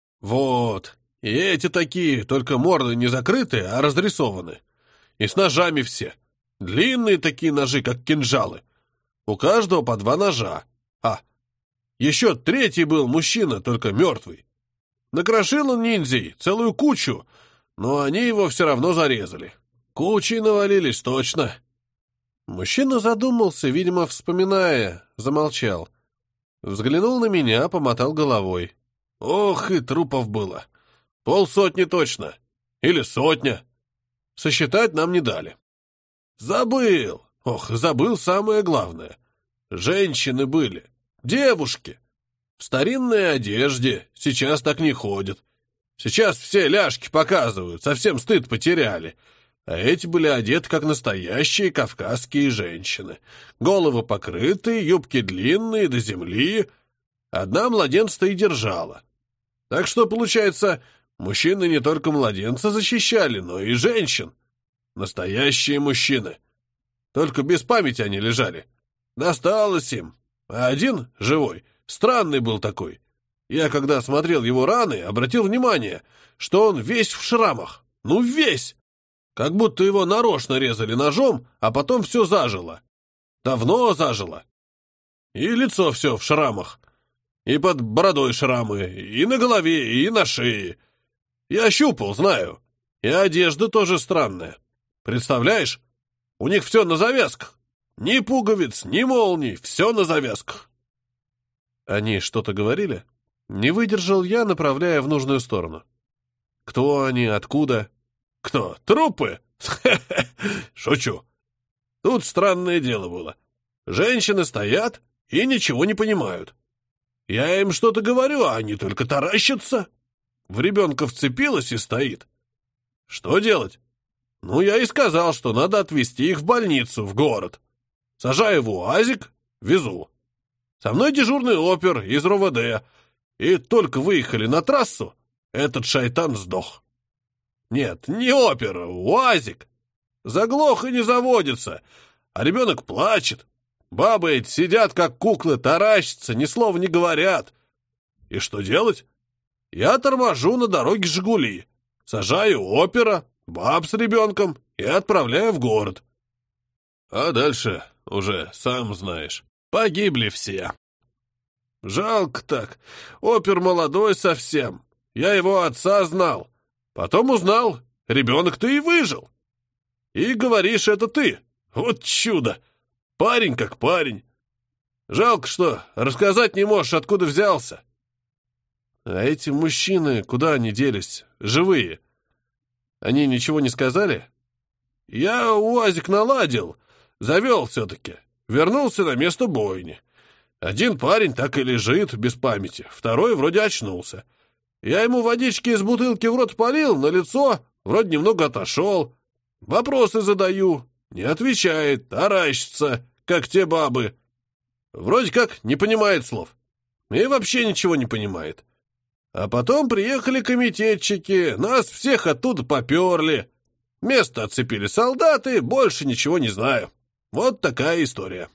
Вот. И эти такие, только морды не закрытые, а разрисованы. И с ножами все. Длинные такие ножи, как кинжалы. У каждого по два ножа. А, еще третий был мужчина, только мертвый. Накрошил он ниндзей целую кучу, но они его все равно зарезали. Кучей навалились, точно. Мужчина задумался, видимо, вспоминая, замолчал. Взглянул на меня, помотал головой. Ох, и трупов было. Полсотни точно. Или сотня. Сосчитать нам не дали. Забыл. Ох, забыл самое главное. Женщины были. Девушки. В старинной одежде. Сейчас так не ходят. Сейчас все ляжки показывают. Совсем стыд потеряли. А эти были одеты, как настоящие кавказские женщины. Головы покрытые, юбки длинные, до земли. Одна младенца и держала. Так что, получается, мужчины не только младенца защищали, но и женщин. Настоящие мужчины. Только без памяти они лежали. Досталось им. А один, живой, странный был такой. Я, когда смотрел его раны, обратил внимание, что он весь в шрамах. Ну весь! Как будто его нарочно резали ножом, а потом все зажило. Давно зажило. И лицо все в шрамах. И под бородой шрамы, и на голове, и на шее. Я щупал, знаю. И одежда тоже странная. Представляешь? У них все на завязках. Ни пуговиц, ни молний, все на завязках. Они что-то говорили? Не выдержал я, направляя в нужную сторону. Кто они, откуда? Кто? Трупы? Шучу. Тут странное дело было. Женщины стоят и ничего не понимают. Я им что-то говорю, а они только таращатся. В ребенка вцепилась и стоит. Что делать? Ну, я и сказал, что надо отвезти их в больницу, в город. Сажаю в УАЗик, везу. Со мной дежурный опер из РОВД. И только выехали на трассу, этот шайтан сдох. Нет, не опер, УАЗик. Заглох и не заводится, а ребенок плачет. Бабы эти сидят, как куклы, таращатся, ни слова не говорят. И что делать? Я торможу на дороге «Жигули», сажаю опера, баб с ребенком и отправляю в город. А дальше уже, сам знаешь, погибли все. Жалко так. Опер молодой совсем. Я его отца знал. Потом узнал, ребенок-то и выжил. И говоришь, это ты. Вот чудо. Парень как парень. Жалко, что рассказать не можешь, откуда взялся. А эти мужчины, куда они делись? Живые. Они ничего не сказали? Я УАЗик наладил. Завел все-таки. Вернулся на место бойни. Один парень так и лежит, без памяти. Второй вроде очнулся. Я ему водички из бутылки в рот полил, на лицо, вроде немного отошел. Вопросы задаю. Не отвечает, таращится, как те бабы. Вроде как не понимает слов. И вообще ничего не понимает. А потом приехали комитетчики, нас всех оттуда поперли. Место оцепили солдаты, больше ничего не знаю. Вот такая история.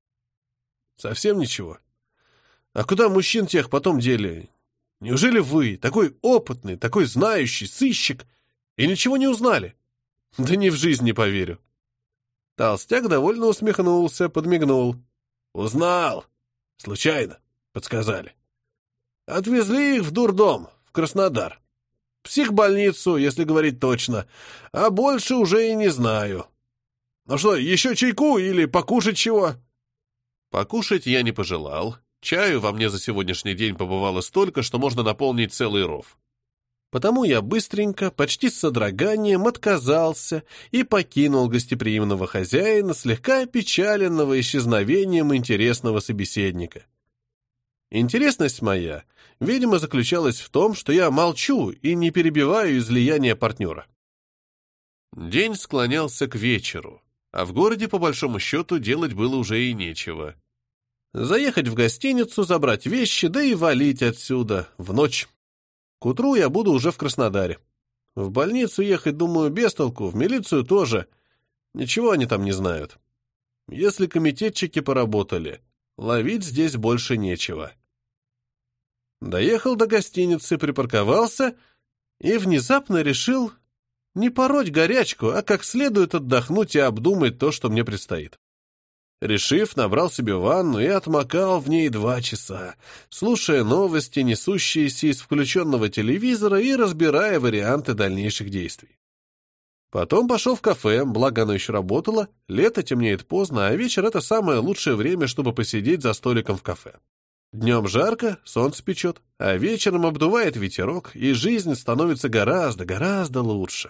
Совсем ничего. А куда мужчин тех потом дели? Неужели вы, такой опытный, такой знающий сыщик, и ничего не узнали? Да ни в жизнь не поверю. Толстяк довольно усмехнулся, подмигнул. Узнал. Случайно. Подсказали. Отвезли их в дурдом, в Краснодар. Психбольницу, если говорить точно. А больше уже и не знаю. Ну что, еще чайку или покушать чего? Покушать я не пожелал. Чаю во мне за сегодняшний день побывало столько, что можно наполнить целый ров. Потому я быстренько, почти с содроганием, отказался и покинул гостеприимного хозяина, слегка опечаленного исчезновением интересного собеседника. Интересность моя, видимо, заключалась в том, что я молчу и не перебиваю излияние партнера. День склонялся к вечеру, а в городе, по большому счету, делать было уже и нечего. Заехать в гостиницу, забрать вещи, да и валить отсюда, в ночь. К утру я буду уже в Краснодаре. В больницу ехать, думаю, без толку, в милицию тоже. Ничего они там не знают. Если комитетчики поработали, ловить здесь больше нечего. Доехал до гостиницы, припарковался и внезапно решил не пороть горячку, а как следует отдохнуть и обдумать то, что мне предстоит. Решив, набрал себе ванну и отмокал в ней два часа, слушая новости, несущиеся из включенного телевизора и разбирая варианты дальнейших действий. Потом пошел в кафе, благо оно еще работало, лето темнеет поздно, а вечер — это самое лучшее время, чтобы посидеть за столиком в кафе. Днем жарко, солнце печет, а вечером обдувает ветерок, и жизнь становится гораздо, гораздо лучше.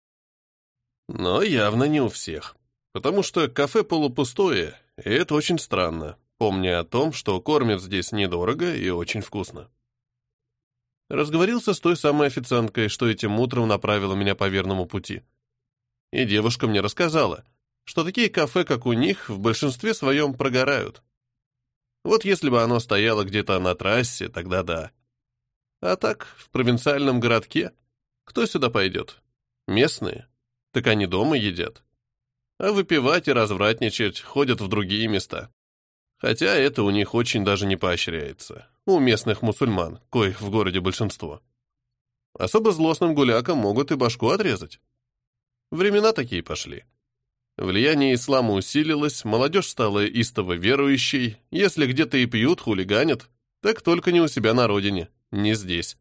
Но явно не у всех. Потому что кафе полупустое, и это очень странно, помня о том, что кормят здесь недорого и очень вкусно. Разговорился с той самой официанткой, что этим утром направила меня по верному пути. И девушка мне рассказала, что такие кафе, как у них, в большинстве своем прогорают. Вот если бы оно стояло где-то на трассе, тогда да. А так, в провинциальном городке, кто сюда пойдет? Местные? Так они дома едят. А выпивать и развратничать ходят в другие места. Хотя это у них очень даже не поощряется. У местных мусульман, коих в городе большинство. Особо злостным гулякам могут и башку отрезать. Времена такие пошли. Влияние ислама усилилось, молодежь стала истово верующей, если где-то и пьют, хулиганят, так только не у себя на родине, не здесь.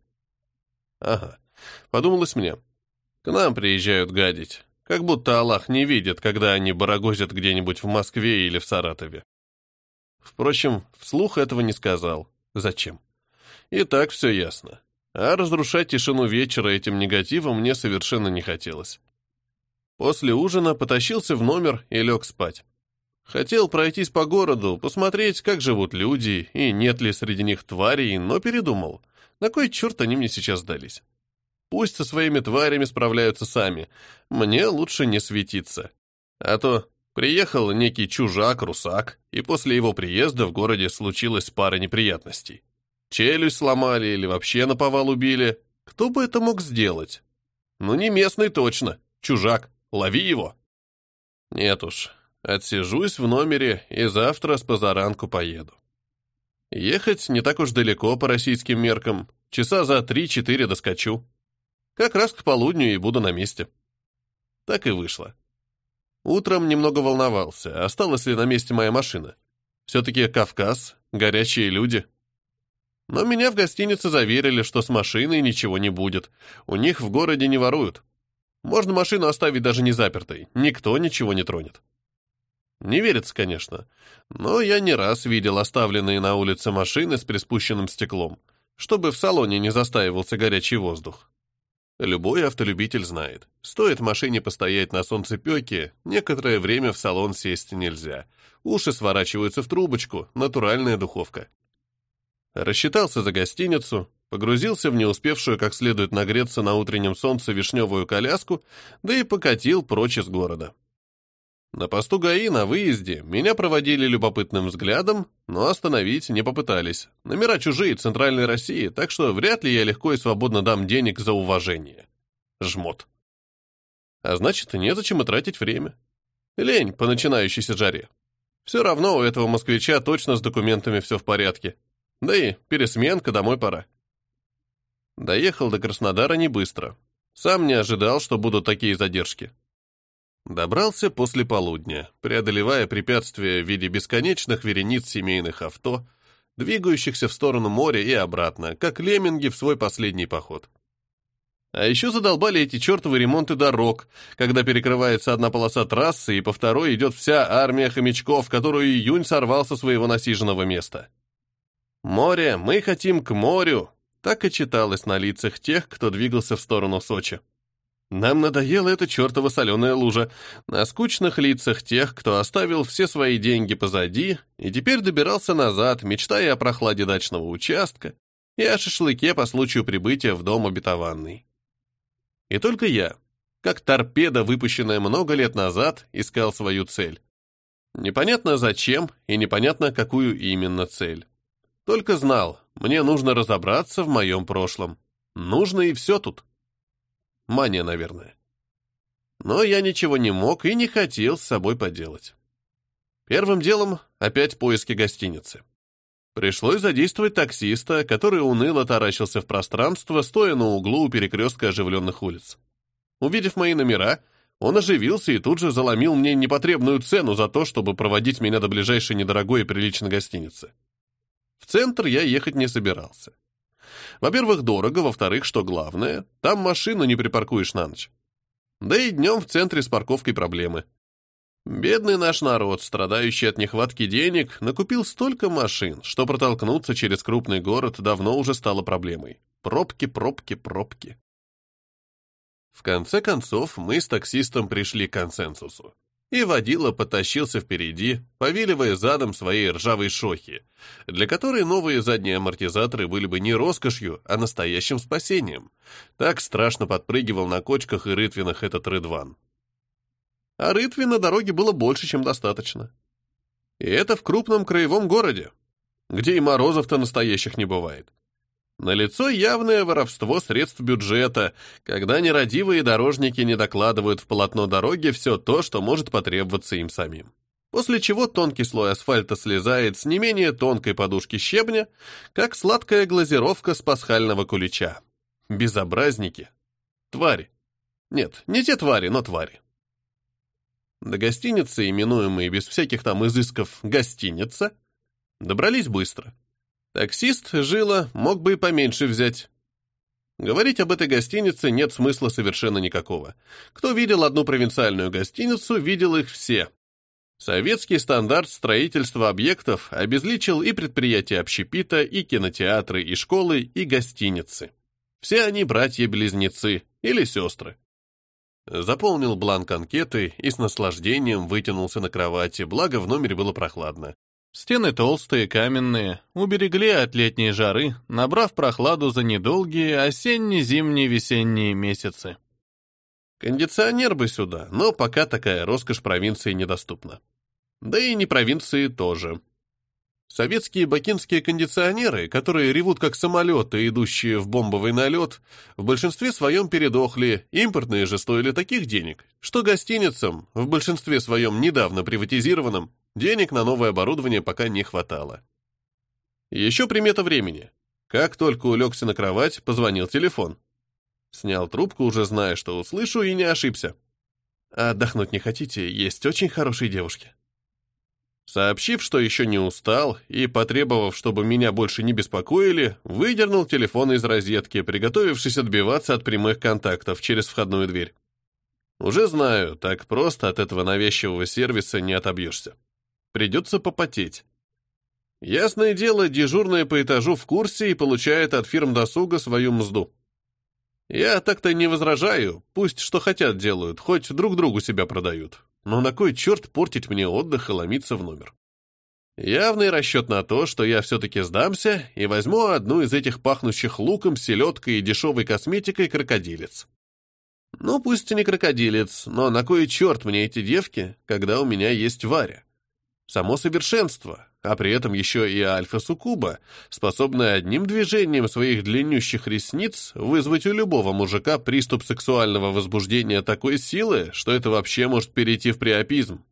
Ага, подумалось мне. К нам приезжают гадить, как будто Аллах не видит, когда они барагозят где-нибудь в Москве или в Саратове. Впрочем, вслух этого не сказал. Зачем? И так все ясно. А разрушать тишину вечера этим негативом мне совершенно не хотелось. После ужина потащился в номер и лег спать. Хотел пройтись по городу, посмотреть, как живут люди, и нет ли среди них тварей, но передумал. На кой черт они мне сейчас сдались? Пусть со своими тварями справляются сами. Мне лучше не светиться. А то приехал некий чужак-русак, и после его приезда в городе случилась пара неприятностей. Челюсть сломали или вообще наповал убили. Кто бы это мог сделать? Ну, не местный точно. Чужак. Лови его. Нет уж. Отсижусь в номере и завтра с позаранку поеду. Ехать не так уж далеко по российским меркам. Часа за три-четыре доскочу. Как раз к полудню и буду на месте. Так и вышло. Утром немного волновался, осталась ли на месте моя машина. Все-таки Кавказ, горячие люди. Но меня в гостинице заверили, что с машиной ничего не будет. У них в городе не воруют. Можно машину оставить даже не запертой. Никто ничего не тронет. Не верится, конечно. Но я не раз видел оставленные на улице машины с приспущенным стеклом, чтобы в салоне не застаивался горячий воздух. Любой автолюбитель знает. Стоит машине постоять на солнцепёке, некоторое время в салон сесть нельзя. Уши сворачиваются в трубочку, натуральная духовка. Рассчитался за гостиницу, погрузился в не успевшую как следует нагреться на утреннем солнце вишневую коляску, да и покатил прочь из города. На посту ГАИ на выезде меня проводили любопытным взглядом, но остановить не попытались. Номера чужие Центральной России, так что вряд ли я легко и свободно дам денег за уважение. Жмот. А значит, незачем и тратить время. Лень по начинающейся жаре. Все равно у этого москвича точно с документами все в порядке. Да и пересменка, домой пора. Доехал до Краснодара не быстро. Сам не ожидал, что будут такие задержки. Добрался после полудня, преодолевая препятствия в виде бесконечных верениц семейных авто, двигающихся в сторону моря и обратно, как лемминги в свой последний поход. А еще задолбали эти чертовы ремонты дорог, когда перекрывается одна полоса трассы, и по второй идет вся армия хомячков, которую июнь сорвал со своего насиженного места. «Море, мы хотим к морю», так и читалось на лицах тех, кто двигался в сторону Сочи. Нам надоела эта чертова соленая лужа, на скучных лицах тех, кто оставил все свои деньги позади и теперь добирался назад, мечтая о прохладе дачного участка и о шашлыке по случаю прибытия в дом обетованный. И только я, как торпеда, выпущенная много лет назад, искал свою цель. Непонятно зачем и непонятно, какую именно цель. Только знал, мне нужно разобраться в моем прошлом. Нужно и все тут. Мания, наверное. Но я ничего не мог и не хотел с собой поделать. Первым делом опять поиски гостиницы. Пришлось задействовать таксиста, который уныло таращился в пространство, стоя на углу у перекрестка оживленных улиц. Увидев мои номера, он оживился и тут же заломил мне непотребную цену за то, чтобы проводить меня до ближайшей недорогой и приличной гостиницы. В центр я ехать не собирался. Во-первых, дорого, во-вторых, что главное, там машину не припаркуешь на ночь. Да и днем в центре с парковкой проблемы. Бедный наш народ, страдающий от нехватки денег, накупил столько машин, что протолкнуться через крупный город давно уже стало проблемой. Пробки, пробки, пробки. В конце концов, мы с таксистом пришли к консенсусу. И водила потащился впереди, повиливая задом своей ржавой шохи, для которой новые задние амортизаторы были бы не роскошью, а настоящим спасением. Так страшно подпрыгивал на кочках и рытвинах этот Рыдван. А рытвин на дороге было больше, чем достаточно. И это в крупном краевом городе, где и морозов-то настоящих не бывает. Налицо явное воровство средств бюджета, когда нерадивые дорожники не докладывают в полотно дороги все то, что может потребоваться им самим. После чего тонкий слой асфальта слезает с не менее тонкой подушки щебня, как сладкая глазировка с пасхального кулича. Безобразники. Твари. Нет, не те твари, но твари. До гостиницы, именуемой без всяких там изысков «гостиница», добрались быстро. Таксист, жила, мог бы и поменьше взять. Говорить об этой гостинице нет смысла совершенно никакого. Кто видел одну провинциальную гостиницу, видел их все. Советский стандарт строительства объектов обезличил и предприятия общепита, и кинотеатры, и школы, и гостиницы. Все они братья-близнецы или сестры. Заполнил бланк анкеты и с наслаждением вытянулся на кровати, благо в номере было прохладно. Стены толстые, каменные, уберегли от летней жары, набрав прохладу за недолгие осенне-зимние весенние месяцы. Кондиционер бы сюда, но пока такая роскошь провинции недоступна. Да и не провинции тоже. Советские бакинские кондиционеры, которые ревут как самолеты, идущие в бомбовый налет, в большинстве своем передохли, импортные же стоили таких денег, что гостиницам, в большинстве своем недавно приватизированным, денег на новое оборудование пока не хватало. Еще примета времени. Как только улегся на кровать, позвонил телефон. Снял трубку, уже зная, что услышу, и не ошибся. «Отдохнуть не хотите? Есть очень хорошие девушки». Сообщив, что еще не устал, и потребовав, чтобы меня больше не беспокоили, выдернул телефон из розетки, приготовившись отбиваться от прямых контактов через входную дверь. Уже знаю, так просто от этого навязчивого сервиса не отобьешься. Придется попотеть. Ясное дело, дежурная по этажу в курсе и получает от фирм досуга свою мзду. Я так-то не возражаю, пусть что хотят делают, хоть друг другу себя продают. Но на кой черт портить мне отдых и ломиться в номер? Явный расчет на то, что я все-таки сдамся и возьму одну из этих пахнущих луком, селедкой и дешевой косметикой крокодилец. Ну, пусть и не крокодилец, но на кой черт мне эти девки, когда у меня есть Варя? Само совершенство, а при этом еще и альфа-суккуба, способная одним движением своих длиннющих ресниц вызвать у любого мужика приступ сексуального возбуждения такой силы, что это вообще может перейти в приопизм.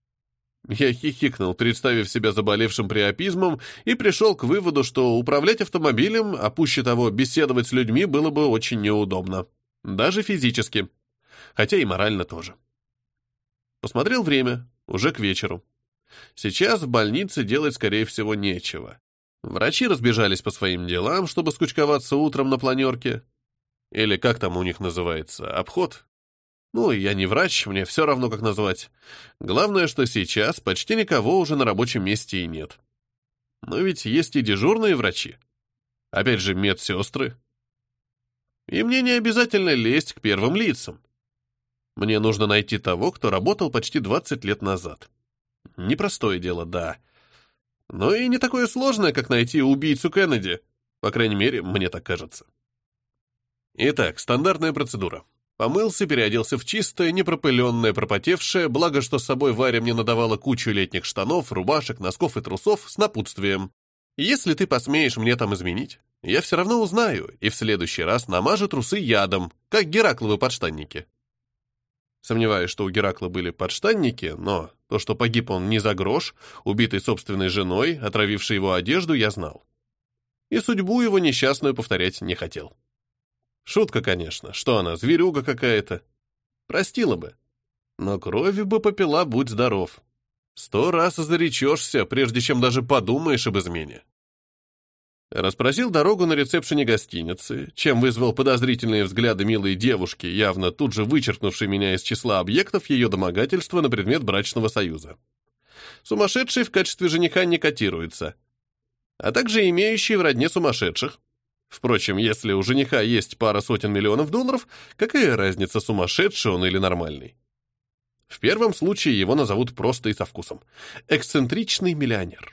Я хихикнул, представив себя заболевшим приопизмом, и пришел к выводу, что управлять автомобилем, а пуще того беседовать с людьми, было бы очень неудобно. Даже физически. Хотя и морально тоже. Посмотрел время, уже к вечеру. Сейчас в больнице делать, скорее всего, нечего. Врачи разбежались по своим делам, чтобы скучковаться утром на планерке. Или как там у них называется, обход? Ну, я не врач, мне все равно, как назвать. Главное, что сейчас почти никого уже на рабочем месте и нет. Но ведь есть и дежурные врачи. Опять же, медсестры. И мне не обязательно лезть к первым лицам. Мне нужно найти того, кто работал почти двадцать лет назад. Непростое дело, да. Но и не такое сложное, как найти убийцу Кеннеди. По крайней мере, мне так кажется. Итак, стандартная процедура. Помылся, переоделся в чистое, непропыленное, пропотевшее, благо, что с собой Варя мне надавала кучу летних штанов, рубашек, носков и трусов с напутствием. Если ты посмеешь мне там изменить, я все равно узнаю, и в следующий раз намажу трусы ядом, как Геракловы подштанники. Сомневаюсь, что у Геракла были подштанники, но то, что погиб он не за грош, убитый собственной женой, отравившей его одежду, я знал. И судьбу его несчастную повторять не хотел. Шутка, конечно, что она, зверюга какая-то. Простила бы. Но крови бы попила, будь здоров. Сто раз заречешься, прежде чем даже подумаешь об измене. Расспросил дорогу на ресепшене гостиницы, чем вызвал подозрительные взгляды милой девушки, явно тут же вычеркнувшей меня из числа объектов ее домогательства на предмет брачного союза. Сумасшедший в качестве жениха не котируется, а также имеющий в родне сумасшедших. Впрочем, если у жениха есть пара сотен миллионов долларов, какая разница, сумасшедший он или нормальный? В первом случае его назовут просто и со вкусом. Эксцентричный миллионер.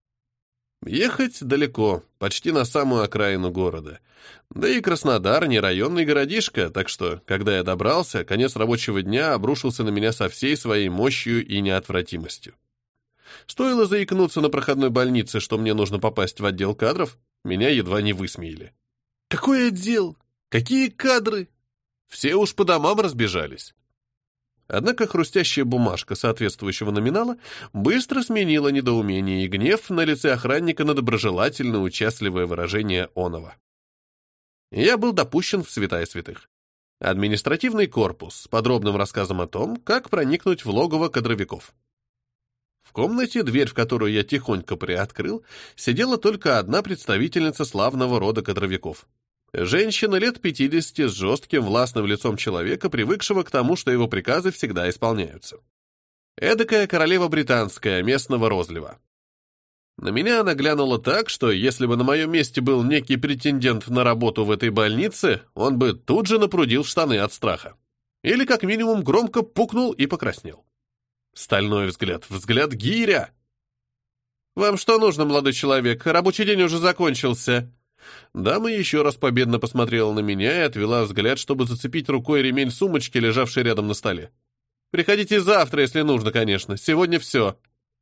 Ехать далеко, почти на самую окраину города. Да и Краснодар не районный городишко, так что, когда я добрался, конец рабочего дня обрушился на меня со всей своей мощью и неотвратимостью. Стоило заикнуться на проходной больнице, что мне нужно попасть в отдел кадров, меня едва не высмеяли. Какой отдел? Какие кадры? Все уж по домам разбежались. Однако хрустящая бумажка соответствующего номинала быстро сменила недоумение и гнев на лице охранника на доброжелательно участливое выражение оного. И я был допущен в святая святых. Административный корпус с подробным рассказом о том, как проникнуть в логово кадровиков. В комнате, дверь в которую я тихонько приоткрыл, сидела только одна представительница славного рода кадровиков. Женщина лет пятидесяти с жестким властным лицом человека, привыкшего к тому, что его приказы всегда исполняются. Эдакая королева британская, местного розлива. На меня она глянула так, что если бы на моем месте был некий претендент на работу в этой больнице, он бы тут же напрудил штаны от страха. Или как минимум громко пукнул и покраснел. Стальной взгляд, взгляд гиря. «Вам что нужно, молодой человек? Рабочий день уже закончился». Дама еще раз победно посмотрела на меня и отвела взгляд, чтобы зацепить рукой ремень сумочки, лежавшей рядом на столе. «Приходите завтра, если нужно, конечно. Сегодня все».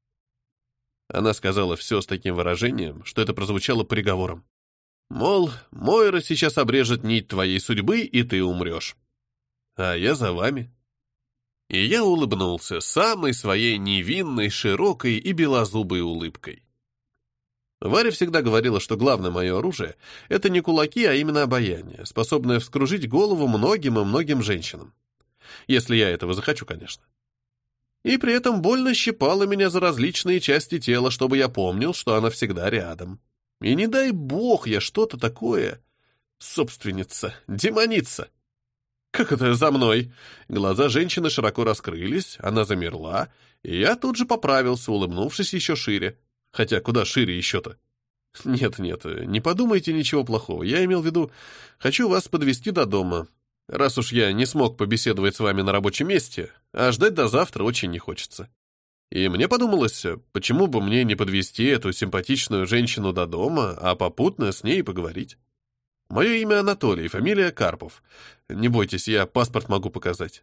Она сказала все с таким выражением, что это прозвучало приговором. Мол, Мойра сейчас обрежет нить твоей судьбы, и ты умрешь. А я за вами. И я улыбнулся самой своей невинной, широкой и белозубой улыбкой. Варя всегда говорила, что главное мое оружие — это не кулаки, а именно обаяние, способное вскружить голову многим и многим женщинам. Если я этого захочу, конечно. И при этом больно щипала меня за различные части тела, чтобы я помнил, что она всегда рядом. И не дай бог я что-то такое... Собственница, демоница. Как это за мной? Глаза женщины широко раскрылись, она замерла, и я тут же поправился, улыбнувшись еще шире. Хотя куда шире еще-то? Нет-нет, не подумайте ничего плохого. Я имел в виду, хочу вас подвезти до дома. Раз уж я не смог побеседовать с вами на рабочем месте, а ждать до завтра очень не хочется. И мне подумалось, почему бы мне не подвезти эту симпатичную женщину до дома, а попутно с ней поговорить. Мое имя Анатолий, фамилия Карпов. Не бойтесь, я паспорт могу показать.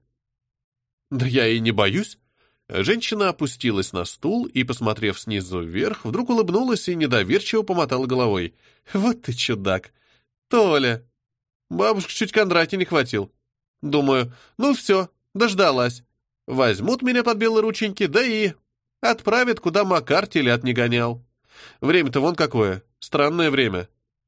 Да я и не боюсь. Женщина опустилась на стул и, посмотрев снизу вверх, вдруг улыбнулась и недоверчиво помотала головой. Вот ты чудак. Толя. Бабушка чуть Кондратья не хватил. Думаю, ну все, дождалась. Возьмут меня под белые рученьки, да и отправят, куда Макар телят не гонял. Время-то вон какое, странное время.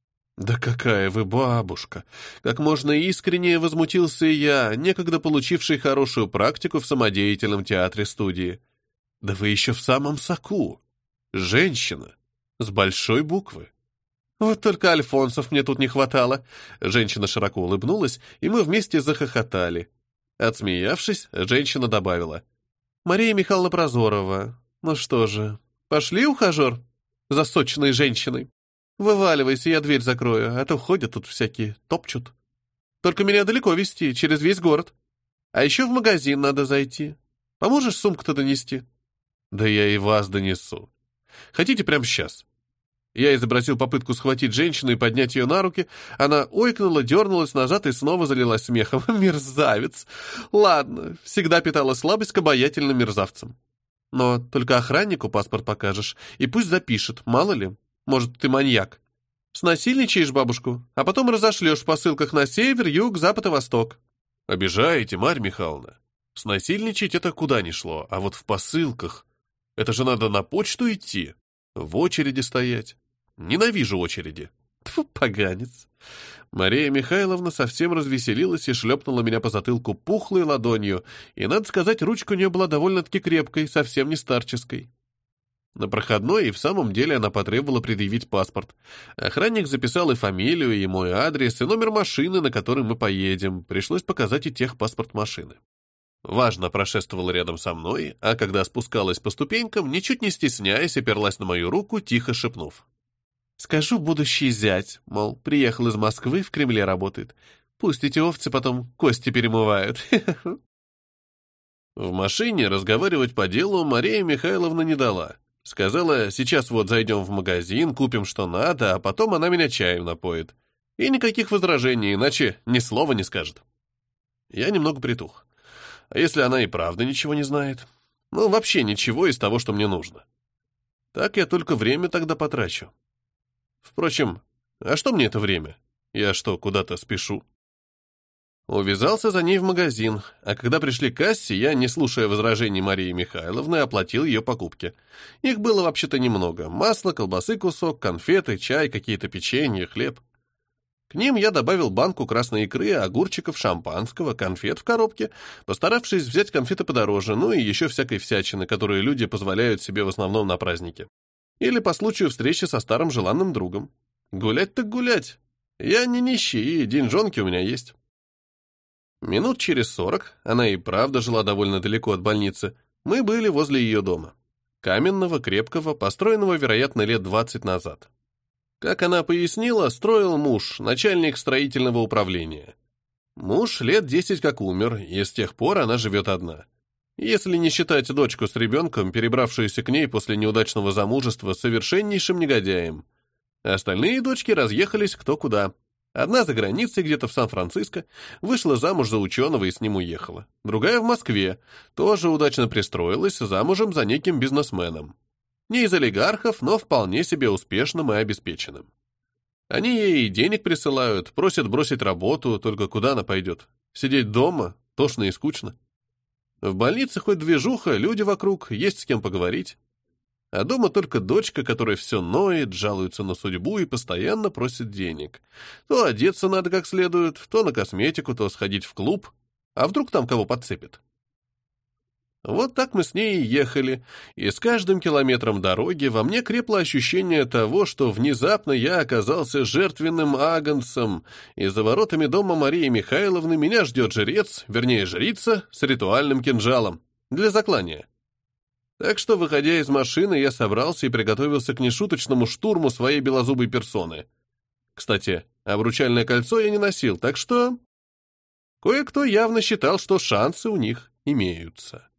Да какая вы бабушка! Как можно искреннее возмутился и я, некогда получивший хорошую практику в самодеятельном театре-студии. Да вы еще в самом соку. Женщина. С большой буквы. Вот только альфонсов мне тут не хватало. Женщина широко улыбнулась, и мы вместе захохотали. Отсмеявшись, женщина добавила. Мария Михайловна Прозорова. Ну что же, пошли, ухажер? За сочной женщиной. Вываливайся, я дверь закрою, а то ходят тут всякие, топчут. Только меня далеко везти, через весь город. А еще в магазин надо зайти. Поможешь сумку-то донести? Да я и вас донесу. Хотите прямо сейчас? Я изобразил попытку схватить женщину и поднять ее на руки. Она ойкнула, дернулась назад и снова залилась смехом. Мерзавец! Ладно, всегда питала слабость к обаятельным мерзавцам. Но только охраннику паспорт покажешь, и пусть запишет, мало ли. Может, ты маньяк. Снасильничаешь бабушку, а потом разошлешь в посылках на север, юг, запад и восток. Обижаете, Марья Михайловна. Снасильничать это куда ни шло, а вот в посылках. Это же надо на почту идти, в очереди стоять. Ненавижу очереди. Тьфу, поганец. Мария Михайловна совсем развеселилась и шлепнула меня по затылку пухлой ладонью, и, надо сказать, ручка у нее была довольно-таки крепкой, совсем не старческой. На проходной и в самом деле она потребовала предъявить паспорт. Охранник записал и фамилию, и мой адрес, и номер машины, на которой мы поедем. Пришлось показать и техпаспорт машины. Важно прошествовала рядом со мной, а когда спускалась по ступенькам, ничуть не стесняясь, оперлась на мою руку, тихо шепнув. «Скажу будущий зять, мол, приехал из Москвы, в Кремле работает. Пусть эти овцы потом кости перемывают». В машине разговаривать по делу Мария Михайловна не дала. Сказала, сейчас вот зайдем в магазин, купим что надо, а потом она меня чаем напоит. И никаких возражений, иначе ни слова не скажет. Я немного притух. А если она и правда ничего не знает? Ну, вообще ничего из того, что мне нужно. Так я только время тогда потрачу. Впрочем, а что мне это время? Я что, куда-то спешу? Увязался за ней в магазин, а когда пришли к кассе, я, не слушая возражений Марии Михайловны, оплатил ее покупки. Их было вообще-то немного. Масло, колбасы кусок, конфеты, чай, какие-то печенья, хлеб. К ним я добавил банку красной икры, огурчиков, шампанского, конфет в коробке, постаравшись взять конфеты подороже, ну и еще всякой всячины, которые люди позволяют себе в основном на празднике. Или по случаю встречи со старым желанным другом. Гулять так гулять. Я не нищий, и деньжонки у меня есть. Минут через сорок, она и правда жила довольно далеко от больницы, мы были возле ее дома. Каменного, крепкого, построенного, вероятно, лет двадцать назад. Как она пояснила, строил муж, начальник строительного управления. Муж лет десять как умер, и с тех пор она живет одна. Если не считать дочку с ребенком, перебравшуюся к ней после неудачного замужества совершеннейшим негодяем. Остальные дочки разъехались кто куда. Одна за границей, где-то в Сан-Франциско, вышла замуж за ученого и с ним уехала. Другая в Москве, тоже удачно пристроилась, замужем за неким бизнесменом. Не из олигархов, но вполне себе успешным и обеспеченным. Они ей денег присылают, просят бросить работу, только куда она пойдет? Сидеть дома? Тошно и скучно. В больнице хоть движуха, люди вокруг, есть с кем поговорить. А дома только дочка, которая все ноет, жалуется на судьбу и постоянно просит денег. То одеться надо как следует, то на косметику, то сходить в клуб. А вдруг там кого подцепит? Вот так мы с ней и ехали, и с каждым километром дороги во мне крепло ощущение того, что внезапно я оказался жертвенным агнцем, и за воротами дома Марии Михайловны меня ждет жрец, вернее жрица, с ритуальным кинжалом для заклания. Так что, выходя из машины, я собрался и приготовился к нешуточному штурму своей белозубой персоны. Кстати, обручальное кольцо я не носил, так что... Кое-кто явно считал, что шансы у них имеются.